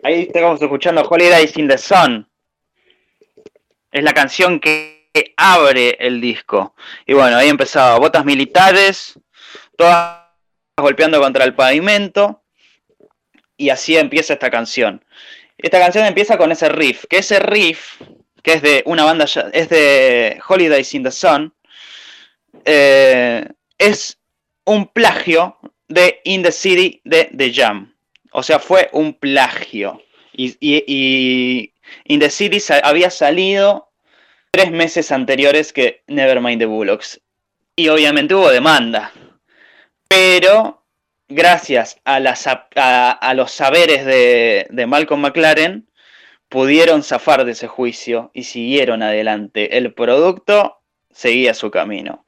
Ahí estamos escuchando Holidays in the Sun. Es la canción que abre el disco. Y bueno, ahí empezaba botas militares, todas golpeando contra el pavimento. Y así empieza esta canción. Esta canción empieza con ese riff, que es de una banda, es de Holidays in the Sun, es un plagio de In the City de The Jam. O sea, fue un plagio. Y In the City había salido 3 meses anteriores que Nevermind the Bullocks. Y obviamente hubo demanda. Pero gracias a los saberes de Malcolm McLaren, pudieron zafar de ese juicio y siguieron adelante. El producto seguía su camino.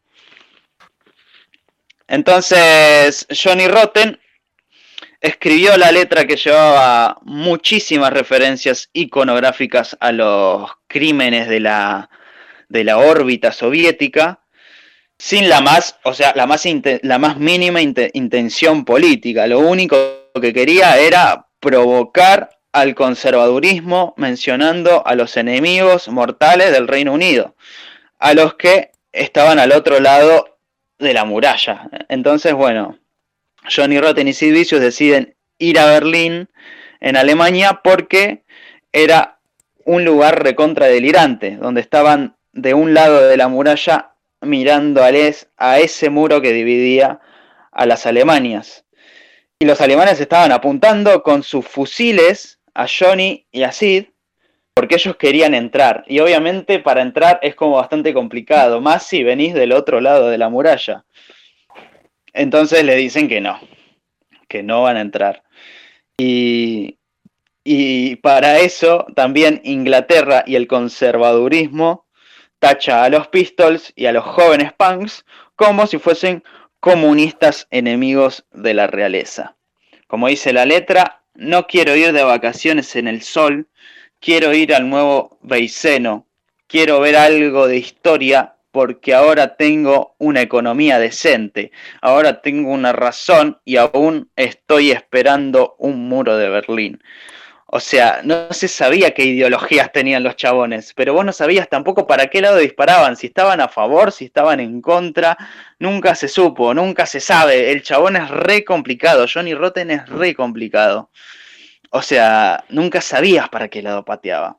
Entonces, Johnny Rotten escribió la letra que llevaba muchísimas referencias iconográficas a los crímenes de la órbita soviética, sin la más mínima intención política. Lo único que quería era provocar al conservadurismo, mencionando a los enemigos mortales del Reino Unido, a los que estaban al otro lado de la muralla. Entonces, bueno, Johnny Rotten y Sid Vicious deciden ir a Berlín, en Alemania, porque era un lugar recontra delirante, donde estaban de un lado de la muralla mirando a ese muro que dividía a las Alemanias. Y los alemanes estaban apuntando con sus fusiles a Johnny y a Sid, porque ellos querían entrar. Y obviamente para entrar es como bastante complicado, más si venís del otro lado de la muralla. Entonces le dicen que no van a entrar. Y para eso también Inglaterra y el conservadurismo tacha a los Pistols y a los jóvenes punks como si fuesen comunistas enemigos de la realeza. Como dice la letra, no quiero ir de vacaciones en el sol, quiero ir al nuevo Beiceno, quiero ver algo de historia porque ahora tengo una economía decente, ahora tengo una razón y aún estoy esperando un muro de Berlín. O sea, no se sabía qué ideologías tenían los chabones, pero vos no sabías tampoco para qué lado disparaban, si estaban a favor, si estaban en contra, nunca se supo, nunca se sabe. El chabón es re complicado, Johnny Rotten es re complicado. O sea, nunca sabías para qué lado pateaba.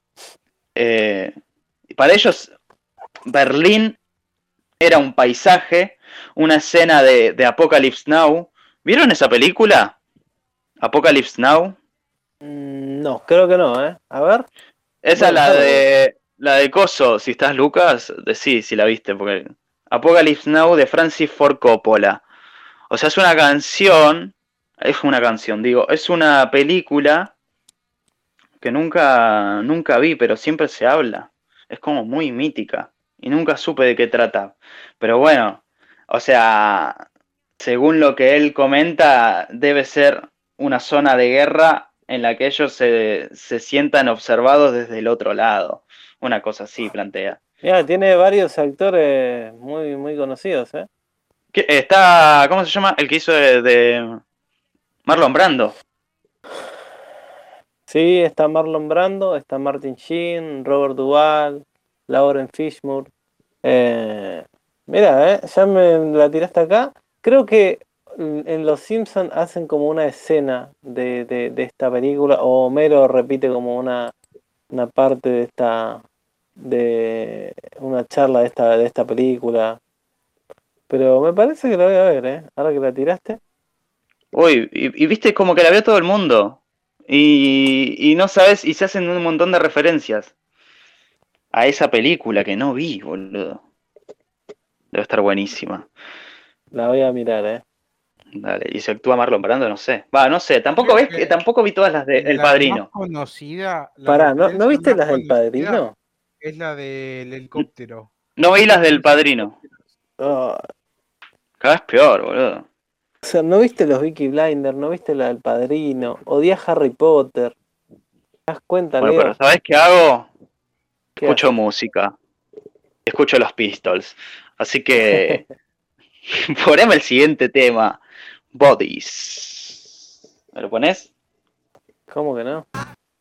Para ellos, Berlín era un paisaje, una escena de Apocalypse Now. ¿Vieron esa película? Apocalypse Now. No, creo que no, ¿eh? A ver. Esa es la de Coso. Si estás, Lucas, decí si la viste, porque Apocalypse Now de Francis Ford Coppola. O sea, es una película que nunca vi, pero siempre se habla. Es como muy mítica y nunca supe de qué trata. Pero bueno, o sea, según lo que él comenta, debe ser una zona de guerra en la que ellos se sientan observados desde el otro lado. Una cosa así plantea. Mira, tiene varios actores muy, muy conocidos, ¿eh? Está, ¿cómo se llama? El que hizo de Marlon Brando. Sí, está Marlon Brando, está Martin Sheen, Robert Duvall, Lauren Fishburne. Mira, ya me la tiraste acá. Creo que en Los Simpsons hacen como una escena de esta película, o Homero repite como una parte de una charla de esta película. Pero me parece que la voy a ver, ahora que la tiraste. Uy, y viste como que la vio todo el mundo. Y no sabes, y se hacen un montón de referencias a esa película que no vi, boludo. Debe estar buenísima. La voy a mirar, Dale, y se actúa Marlon Brando, no sé. No sé, tampoco vi todas las de El Padrino. La más conocida. Pará, ¿no viste las del Padrino? Es la del helicóptero. No vi las del Padrino. Oh. Cada vez peor, boludo. O sea, ¿no viste los Peaky Blinders? ¿No viste la del Padrino? Odias Harry Potter. ¿Te das cuenta, Bueno, Leo? pero ¿sabés qué hago? ¿Qué Escucho haces? música. Escucho los Pistols. Así que poneme el siguiente tema. Bodies. ¿Me lo pones? ¿Cómo que no?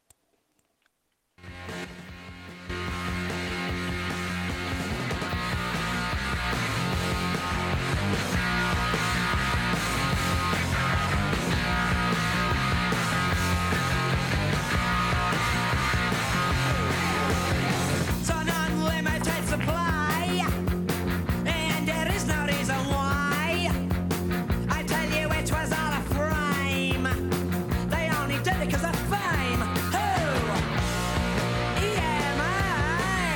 It's an unlimited supply, and there is no reason why. I tell you it was all a frame. They only did it 'cause of fame. Who? EMI.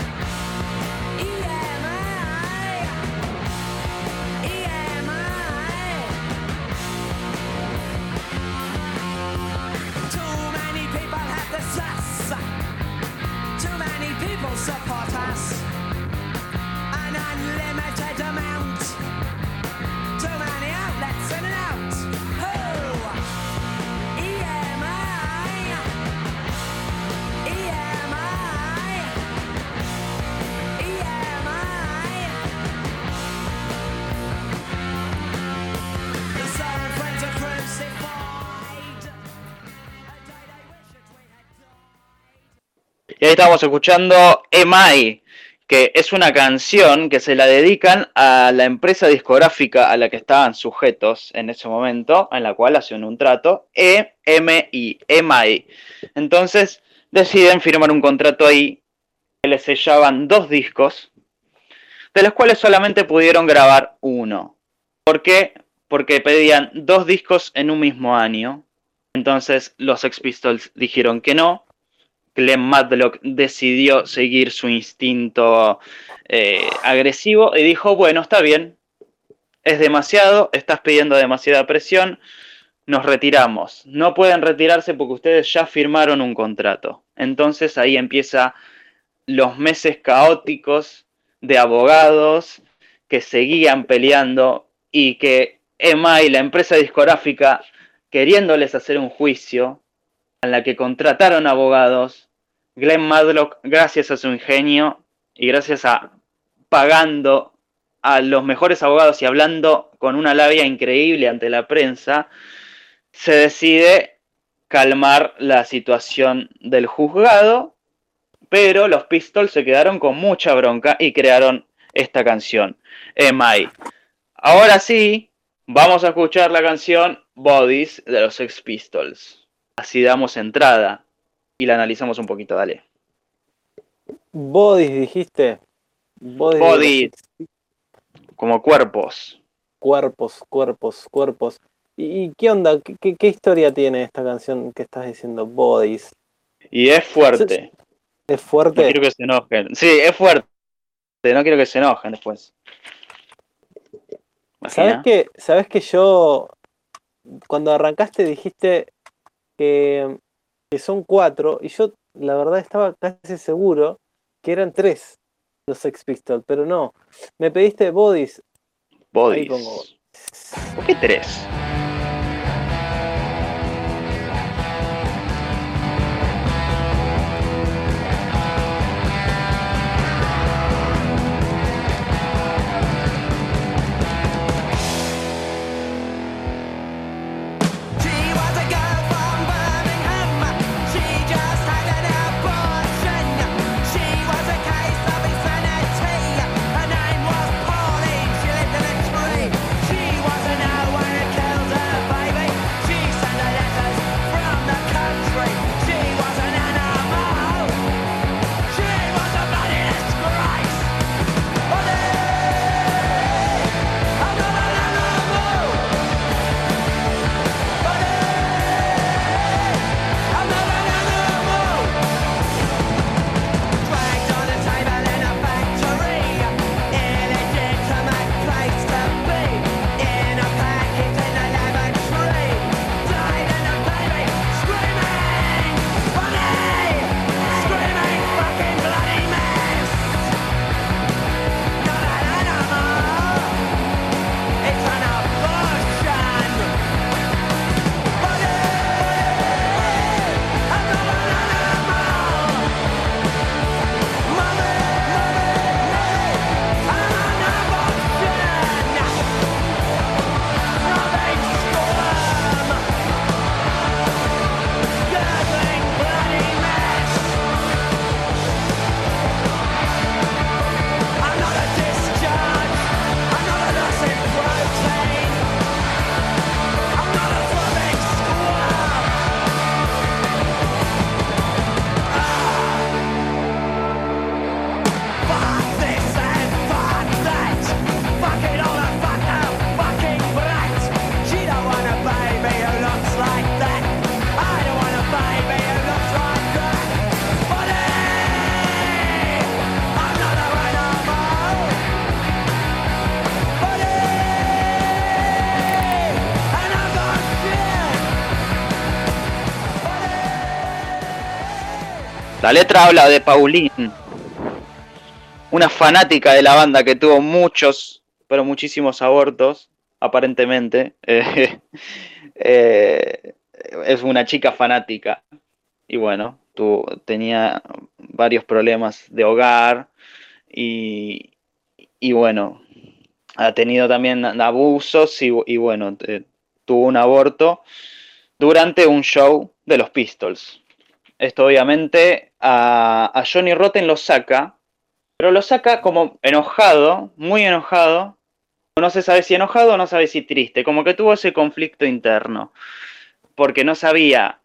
EMI. EMI. Too many people have the sus. Too many people support us. An unlimited amount. Too many outlets in and out. Who? EMI. EMI. EMI. The siren friends are crucified. A day they wish that we had died. Y ahí estamos escuchando EMI, que es una canción que se la dedican a la empresa discográfica a la que estaban sujetos en ese momento, en la cual hacen un trato, EMI, EMI. Entonces deciden firmar un contrato ahí que les sellaban 2 discos, de los cuales solamente pudieron grabar uno. ¿Por qué? Porque pedían 2 discos en un mismo año. Entonces los Sex Pistols dijeron que no. Glenn Matlock decidió seguir su instinto agresivo y dijo, bueno, está bien, es demasiado, estás pidiendo demasiada presión, nos retiramos. No pueden retirarse porque ustedes ya firmaron un contrato. Entonces ahí empieza los meses caóticos de abogados que seguían peleando y que EMI, la empresa discográfica, queriéndoles hacer un juicio, en la que contrataron abogados. Glenn Matlock, gracias a su ingenio y gracias a pagando a los mejores abogados y hablando con una labia increíble ante la prensa, se decide calmar la situación del juzgado, pero los Pistols se quedaron con mucha bronca y crearon esta canción, EMI. Ahora sí, vamos a escuchar la canción Bodies de los Sex Pistols. Así damos entrada y la analizamos un poquito, dale. Bodies, dijiste. Bodies. Como cuerpos. Cuerpos. ¿Y qué onda? ¿Qué historia tiene esta canción que estás diciendo? Bodies. Y es fuerte. ¿Es fuerte? No quiero que se enojen. Sí, es fuerte. No quiero que se enojen después. ¿Imagina? ¿Sabes que yo, cuando arrancaste dijiste que son 4, y yo la verdad estaba casi seguro que eran 3 los Sex Pistols, pero no. Me pediste Bodies. Bodies. Ahí pongo. ¿Por qué 3? She was a no one who killed La letra habla de Pauline, una fanática de la banda que tuvo muchos, pero muchísimos abortos, aparentemente. Es una chica fanática y bueno, tenía varios problemas de hogar y bueno, ha tenido también abusos y bueno, tuvo un aborto durante un show de los Pistols. Esto obviamente a Johnny Rotten lo saca, pero lo saca como enojado, muy enojado. No se sabe si enojado o no sabe si triste, como que tuvo ese conflicto interno, porque no sabía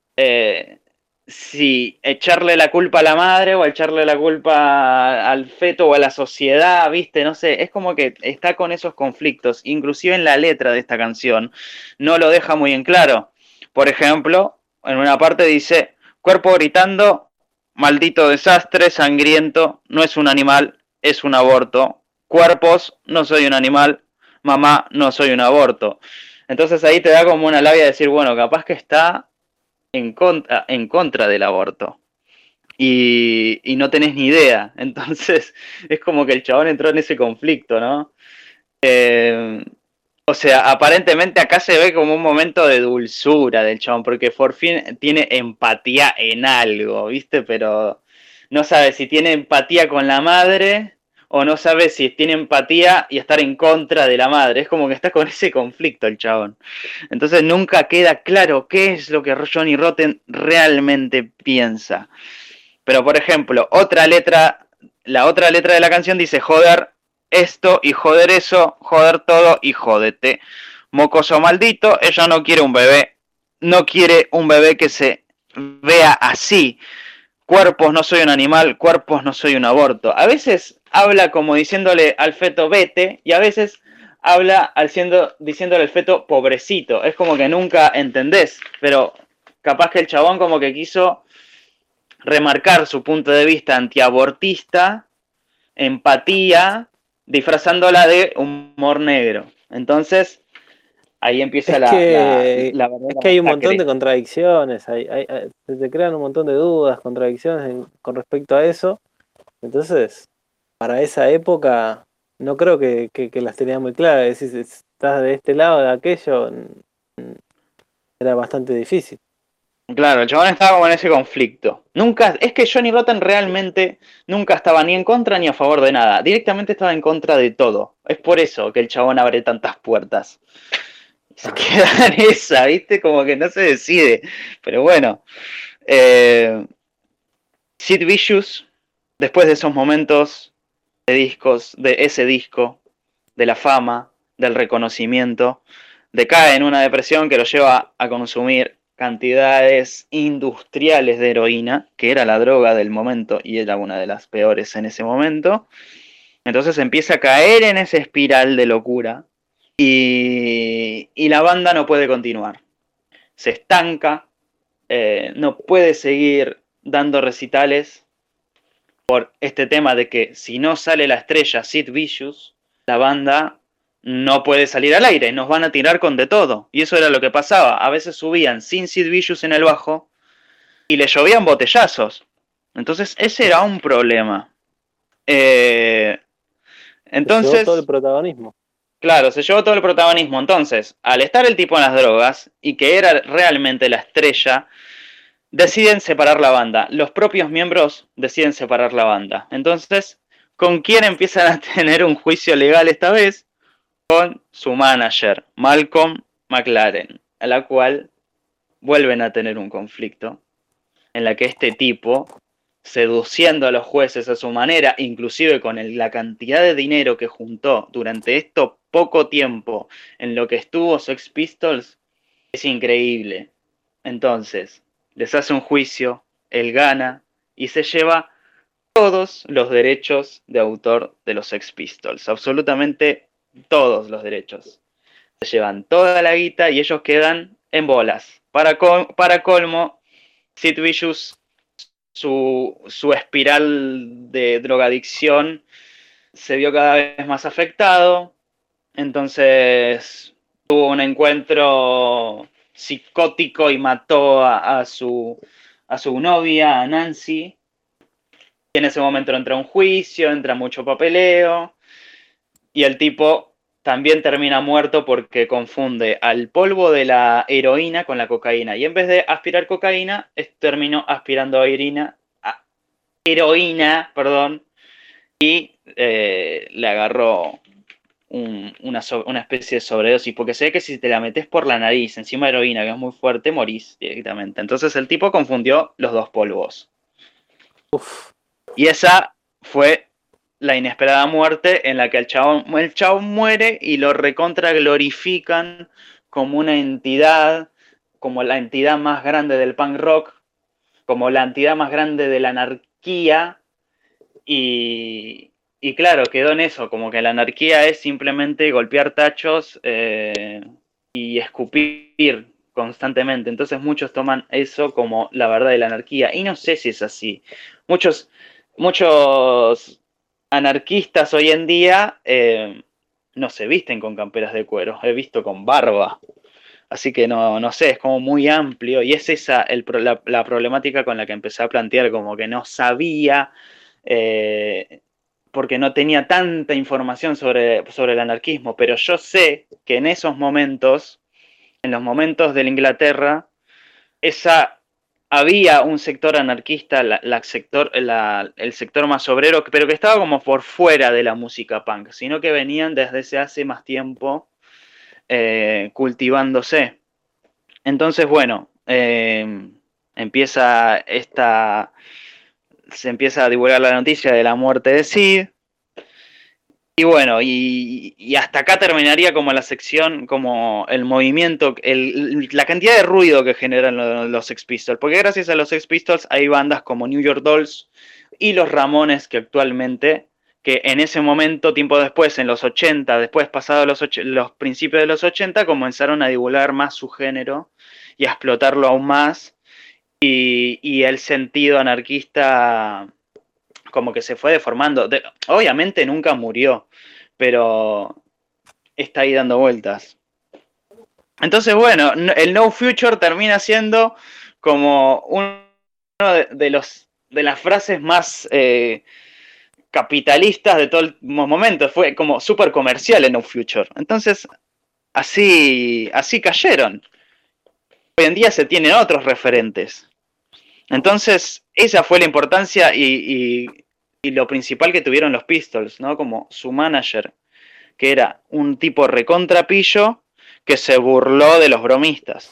si echarle la culpa a la madre o echarle la culpa al feto o a la sociedad, ¿viste? No sé, es como que está con esos conflictos, inclusive en la letra de esta canción no lo deja muy en claro. Por ejemplo, en una parte dice, cuerpo gritando, maldito desastre, sangriento, no es un animal, es un aborto. Cuerpos, no soy un animal, mamá, no soy un aborto. Entonces ahí te da como una labia de decir, bueno, capaz que está en contra del aborto. Y no tenés ni idea. Entonces es como que el chabón entró en ese conflicto, ¿no? O sea, aparentemente acá se ve como un momento de dulzura del chabón, porque por fin tiene empatía en algo, ¿viste? Pero no sabe si tiene empatía con la madre o no sabe si tiene empatía y estar en contra de la madre. Es como que está con ese conflicto el chabón. Entonces nunca queda claro qué es lo que Johnny Rotten realmente piensa. Pero por ejemplo, la otra letra de la canción dice joder esto y joder eso, joder todo y jódete. Mocoso maldito, ella no quiere un bebé. No quiere un bebé que se vea así. Cuerpos, no soy un animal, cuerpos, no soy un aborto. A veces habla como diciéndole al feto vete y a veces habla diciéndole al feto pobrecito. Es como que nunca entendés, pero capaz que el chabón como que quiso remarcar su punto de vista antiabortista, empatía, disfrazándola de humor negro. Entonces, ahí empieza Es la es que hay un montón de masacre. contradicciones, se te crean un montón de dudas, contradicciones con respecto a eso. Entonces, para esa época, no creo que las tenía muy claras. Si estás de este lado, de aquello, era bastante difícil. Claro, el chabón estaba como en ese conflicto. Es que Johnny Rotten realmente nunca estaba ni en contra ni a favor de nada. Directamente estaba en contra de todo. Es por eso que el chabón abre tantas puertas. Se queda en esa, ¿viste? Como que no se decide. Pero bueno. Sid Vicious, después de esos momentos de ese disco, de la fama, del reconocimiento, decae en una depresión que lo lleva a consumir cantidades industriales de heroína, que era la droga del momento y era una de las peores en ese momento. Entonces empieza a caer en esa espiral de locura y la banda no puede continuar. Se estanca, no puede seguir dando recitales por este tema de que si no sale la estrella Sid Vicious, la banda no puede salir al aire, nos van a tirar con de todo. Y eso era lo que pasaba. A veces subían sin Sid Vicious en el bajo y le llovían botellazos. Entonces ese era un problema. Se llevó todo el Entonces, protagonismo. claro, se llevó todo el protagonismo. Entonces, al estar el tipo en las drogas y que era realmente la estrella, deciden separar la banda. Los propios miembros deciden separar la banda. Entonces, ¿con quién empiezan a tener un juicio legal esta vez? Con su manager, Malcolm McLaren, a la cual vuelven a tener un conflicto en la que este tipo, seduciendo a los jueces a su manera, inclusive con la cantidad de dinero que juntó durante esto poco tiempo en lo que estuvo Sex Pistols, es increíble. Entonces, les hace un juicio, él gana y se lleva todos los derechos de autor de los Sex Pistols, absolutamente todos los derechos. Se llevan toda la guita y ellos quedan en bolas. Para colmo, Sid Vicious, su espiral de drogadicción se vio cada vez más afectado. Entonces tuvo un encuentro psicótico y mató a su a su novia, a Nancy. Y en ese momento entra un juicio, entra mucho papeleo. Y el tipo también termina muerto porque confunde al polvo de la heroína con la cocaína. Y en vez de aspirar cocaína, terminó aspirando heroína, perdón. Y le agarró una especie de sobredosis, porque se ve que si te la metes por la nariz encima de heroína, que es muy fuerte, morís directamente. Entonces el tipo confundió los dos polvos. Uf. Y esa fue la inesperada muerte en la que el chabón muere y lo recontra glorifican como una entidad, como la entidad más grande del punk rock, como la entidad más grande de la anarquía. Y claro, quedó en eso, como que la anarquía es simplemente golpear tachos y escupir constantemente. Entonces muchos toman eso como la verdad de la anarquía. Y no sé si es así. Muchos anarquistas hoy en día no se visten con camperas de cuero, he visto con barba. Así que no sé, es como muy amplio. Y es esa la problemática con la que empecé a plantear, como que no sabía... porque no tenía tanta información sobre el anarquismo, pero yo sé que en esos momentos, en los momentos de la Inglaterra, había un sector anarquista, el sector más obrero, pero que estaba como por fuera de la música punk, sino que venían desde hace más tiempo cultivándose. Entonces, bueno, se empieza a divulgar la noticia de la muerte de Sid. Y bueno, y hasta acá terminaría como la sección, como el movimiento, la cantidad de ruido que generan los Sex Pistols. Porque gracias a los Sex Pistols hay bandas como New York Dolls y los Ramones que actualmente, que en ese momento, tiempo después, en los 80, después pasados los principios de los 80, comenzaron a divulgar más su género y a explotarlo aún más. Y el sentido anarquista como que se fue deformando. Obviamente nunca murió, pero está ahí dando vueltas. Entonces, bueno, el No Future termina siendo como uno de las frases más capitalistas de todo el momento. Fue como súper comercial el No Future. Entonces, así cayeron. Hoy en día se tienen otros referentes. Entonces, esa fue la importancia y lo principal que tuvieron los Pistols, ¿no? Como su manager, que era un tipo recontrapillo que se burló de los bromistas.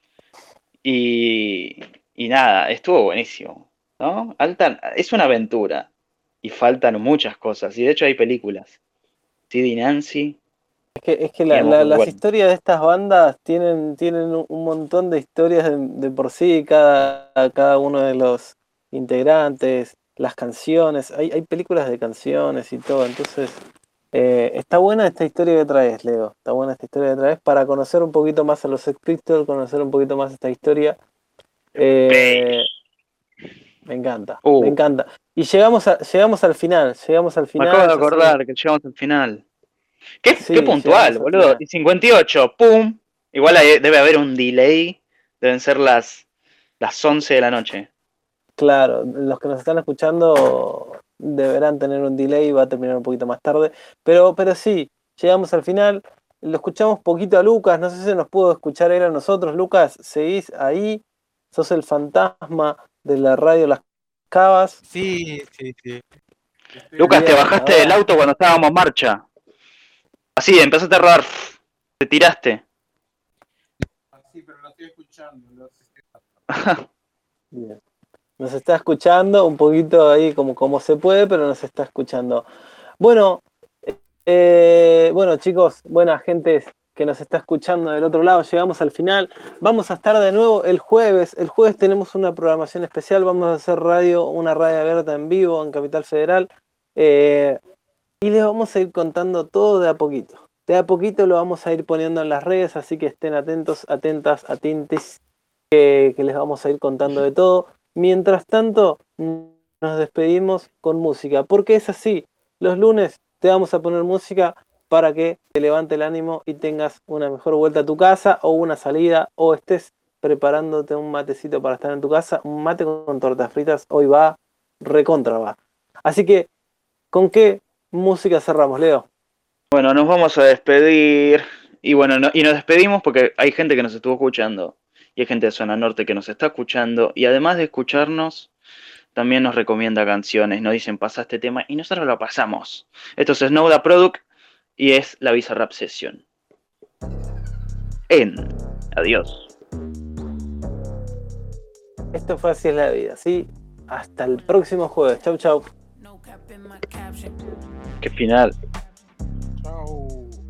Y nada, estuvo buenísimo, ¿no? Es una aventura y faltan muchas cosas. Y de hecho hay películas. Sid y Nancy. Es que las historias de estas bandas tienen un montón de historias de por sí, cada uno de los integrantes, las canciones, hay películas de canciones y todo, entonces está buena esta historia que traes, Leo, está buena esta historia que traes para conocer un poquito más a los Sex Pistols, conocer un poquito más esta historia. Me encanta, me encanta. Y llegamos al final. Me acabo de acordar que llegamos al final. Qué puntual, boludo. Y 58, ¡pum! Igual debe haber un delay. Deben ser las 11 de la noche. Claro, los que nos están escuchando deberán tener un delay, va a terminar un poquito más tarde. Pero sí, llegamos al final. Lo escuchamos poquito a Lucas. No sé si nos pudo escuchar él a nosotros. Lucas, ¿seguís ahí? ¿Sos el fantasma de la radio Las Cavas? Sí. Lucas, te bajaste del auto cuando estábamos en marcha. Así, empezaste a rodar. Te tiraste. Sí, pero lo estoy escuchando. Bien. Nos está escuchando un poquito ahí como se puede, pero nos está escuchando. Bueno, chicos, buena gente que nos está escuchando del otro lado, llegamos al final. Vamos a estar de nuevo el jueves. El jueves tenemos una programación especial. Vamos a hacer una radio abierta en vivo en Capital Federal. Y les vamos a ir contando todo de a poquito. De a poquito lo vamos a ir poniendo en las redes, así que estén atentos, atentas, atentes, que les vamos a ir contando de todo. Mientras tanto, nos despedimos con música, porque es así. Los lunes te vamos a poner música para que te levante el ánimo y tengas una mejor vuelta a tu casa o una salida o estés preparándote un matecito para estar en tu casa, un mate con tortas fritas, hoy va, recontra va. Así que, ¿con qué música cerramos, Leo? Bueno, nos vamos a despedir. Y bueno, y nos despedimos porque hay gente que nos estuvo escuchando. Y hay gente de Zona Norte que nos está escuchando. Y además de escucharnos, también nos recomienda canciones. Nos dicen, pasa este tema. Y nosotros lo pasamos. Esto es Snow Da Product. Y es la Bizarrap Session. Adiós. Esto fue Así es la Vida, ¿sí? Hasta el próximo jueves. Chau, chau. Qué final. Chao.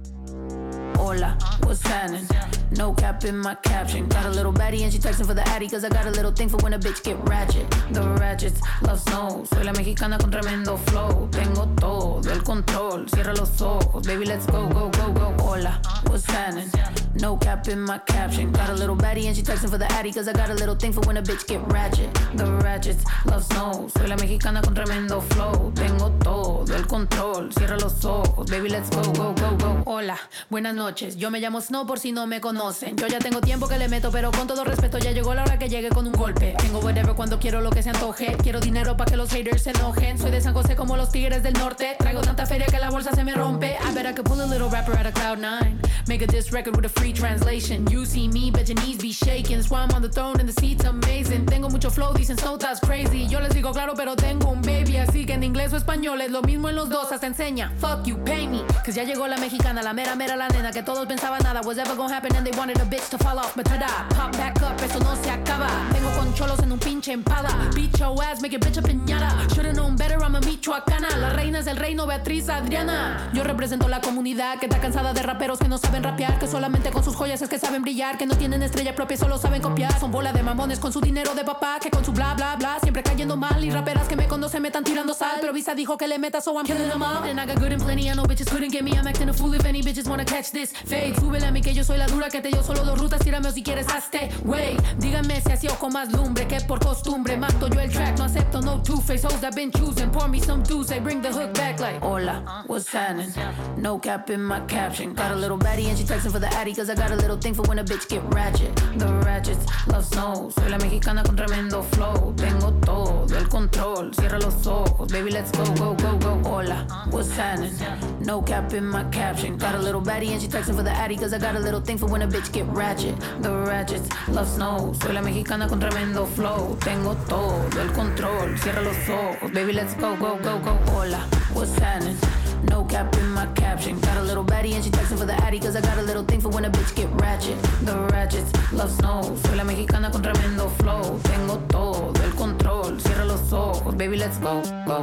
Hola, what's happening? No cap in my caption. Got a little baddie and she texting for the addy, cause I got a little thing for when a bitch get ratchet. The ratchets love snow. Soy la mexicana con tremendo flow. Tengo todo el control. Cierra los ojos, baby, let's go, go, go, go. Hola, what's happening? No cap in my caption. Got a little baddie and she texting for the addy, cause I got a little thing for when a bitch get ratchet. The ratchets love snow. Soy la mexicana con tremendo flow. Tengo todo el control. Cierra los ojos, baby, let's go, go, go, go. Hola, buenas noches. Yo me llamo Snow por si no me conocen. Yo ya tengo tiempo que le meto, pero con todo respeto ya llegó la hora que llegue con un golpe. Tengo whatever cuando quiero lo que se antoje. Quiero dinero pa' que los haters se enojen. Soy de San José como los tigres del norte. Traigo tanta feria que la bolsa se me rompe. I bet I could pull a little rapper out of Cloud9. Make a diss record with a free translation. You see me, bet your knees be shaking. That's why I'm on the throne and the seat's amazing. Tengo mucho flow, dicen Snow that's crazy. Yo les digo claro, pero tengo un baby. Así que en inglés o español es lo mismo en los dos. Hasta enseña, fuck you, pay me. Cause ya llegó la mexicana, la mera mera, la nena. Que todos pensaban nada was ever gonna happen and they wanted a bitch to fall off. But tada, pop back up, esto no se acaba. Vengo con cholos en un pinche empada. Beat your ass, make your bitch a piñata. Should've known better, I'm a michoacana. Las reinas del reino, Beatriz, Adriana. Yo represento la comunidad que está cansada de raperos que no saben rapear. Que solamente con sus joyas es que saben brillar. Que no tienen estrella propia, solo saben copiar. Son bola de mamones con su dinero de papá. Que con su bla bla bla siempre cayendo mal. Y raperas que me conocen me están tirando sal. Pero Visa dijo que le meta, so I'm killing them all. And I got good and plenty, I know bitches couldn't get me. I'm acting a fool if any bitches wanna catch this fade. Súbele a mí que yo soy la dura, que te dio solo 2 rutas. Tírame o si quieres hazte, wey. Díganme si así o con más lumbre que por costumbre. Mato yo el track, no acepto no two-face hoes that been choosing. Pour me some juice, they bring the hook back like hola, what's happening? No cap in my caption. Got a little baddie and she texting for the addy, cause I got a little thing for when a bitch get ratchet. The ratchets love snow. Soy la mexicana con tremendo flow. Tengo todo el control. Cierra los ojos, baby, let's go, go, go, go. Hola, what's happening? No cap in my caption. Got a little baddie and she texting for the addy, cause I got a little thing for when a bitch get ratchet. The ratchets love snow. Soy la mexicana con tremendo flow. Tengo todo el control. Cierra los ojos, baby, let's go, go, go, go. Hola, what's happening? No cap in my caption. Got a little baddie and she texting for the addy, cause I got a little thing for when a bitch get ratchet. The ratchets love snow. Soy la mexicana con tremendo flow. Tengo todo el control. Cierra los ojos, baby, let's go, go.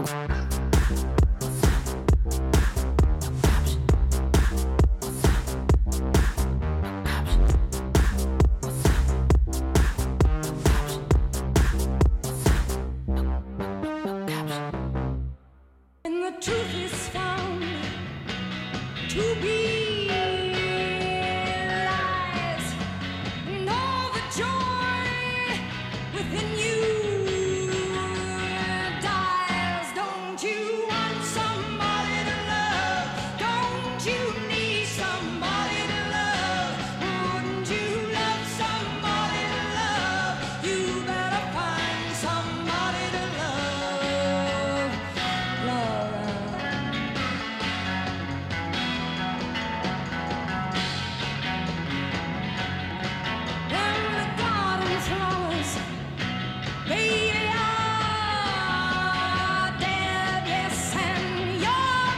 And the truth is found to be lies, and all the joy within you dies. Don't you want somebody to love? Don't you need somebody to love? Wouldn't you love somebody to love? You better find somebody to love. Love. And the garden flowers, they are dead, yes, and your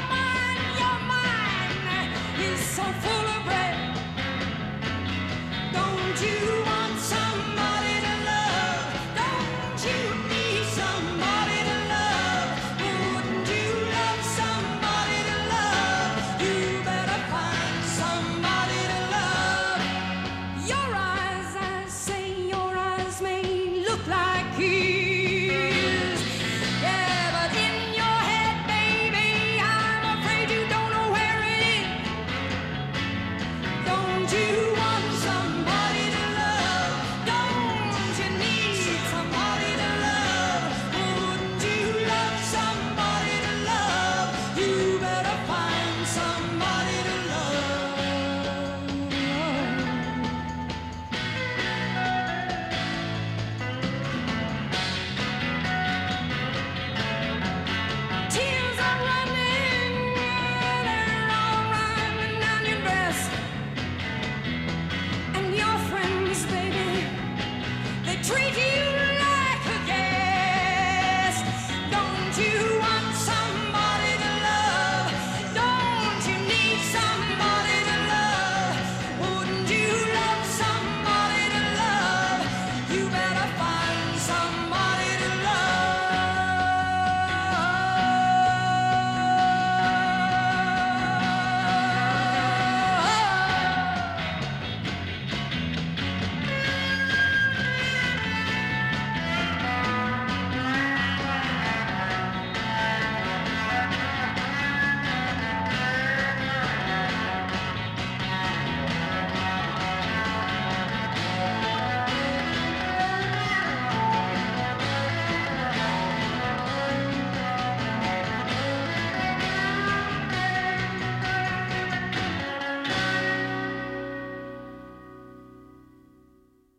mind is so full of red. Don't you want somebody to love? Don't you need somebody to love? Wouldn't you love somebody to love? You better find somebody to love. Your eyes, I say, your eyes may look like his. Yeah, but in your head, baby, I'm afraid you don't know where it is. Don't you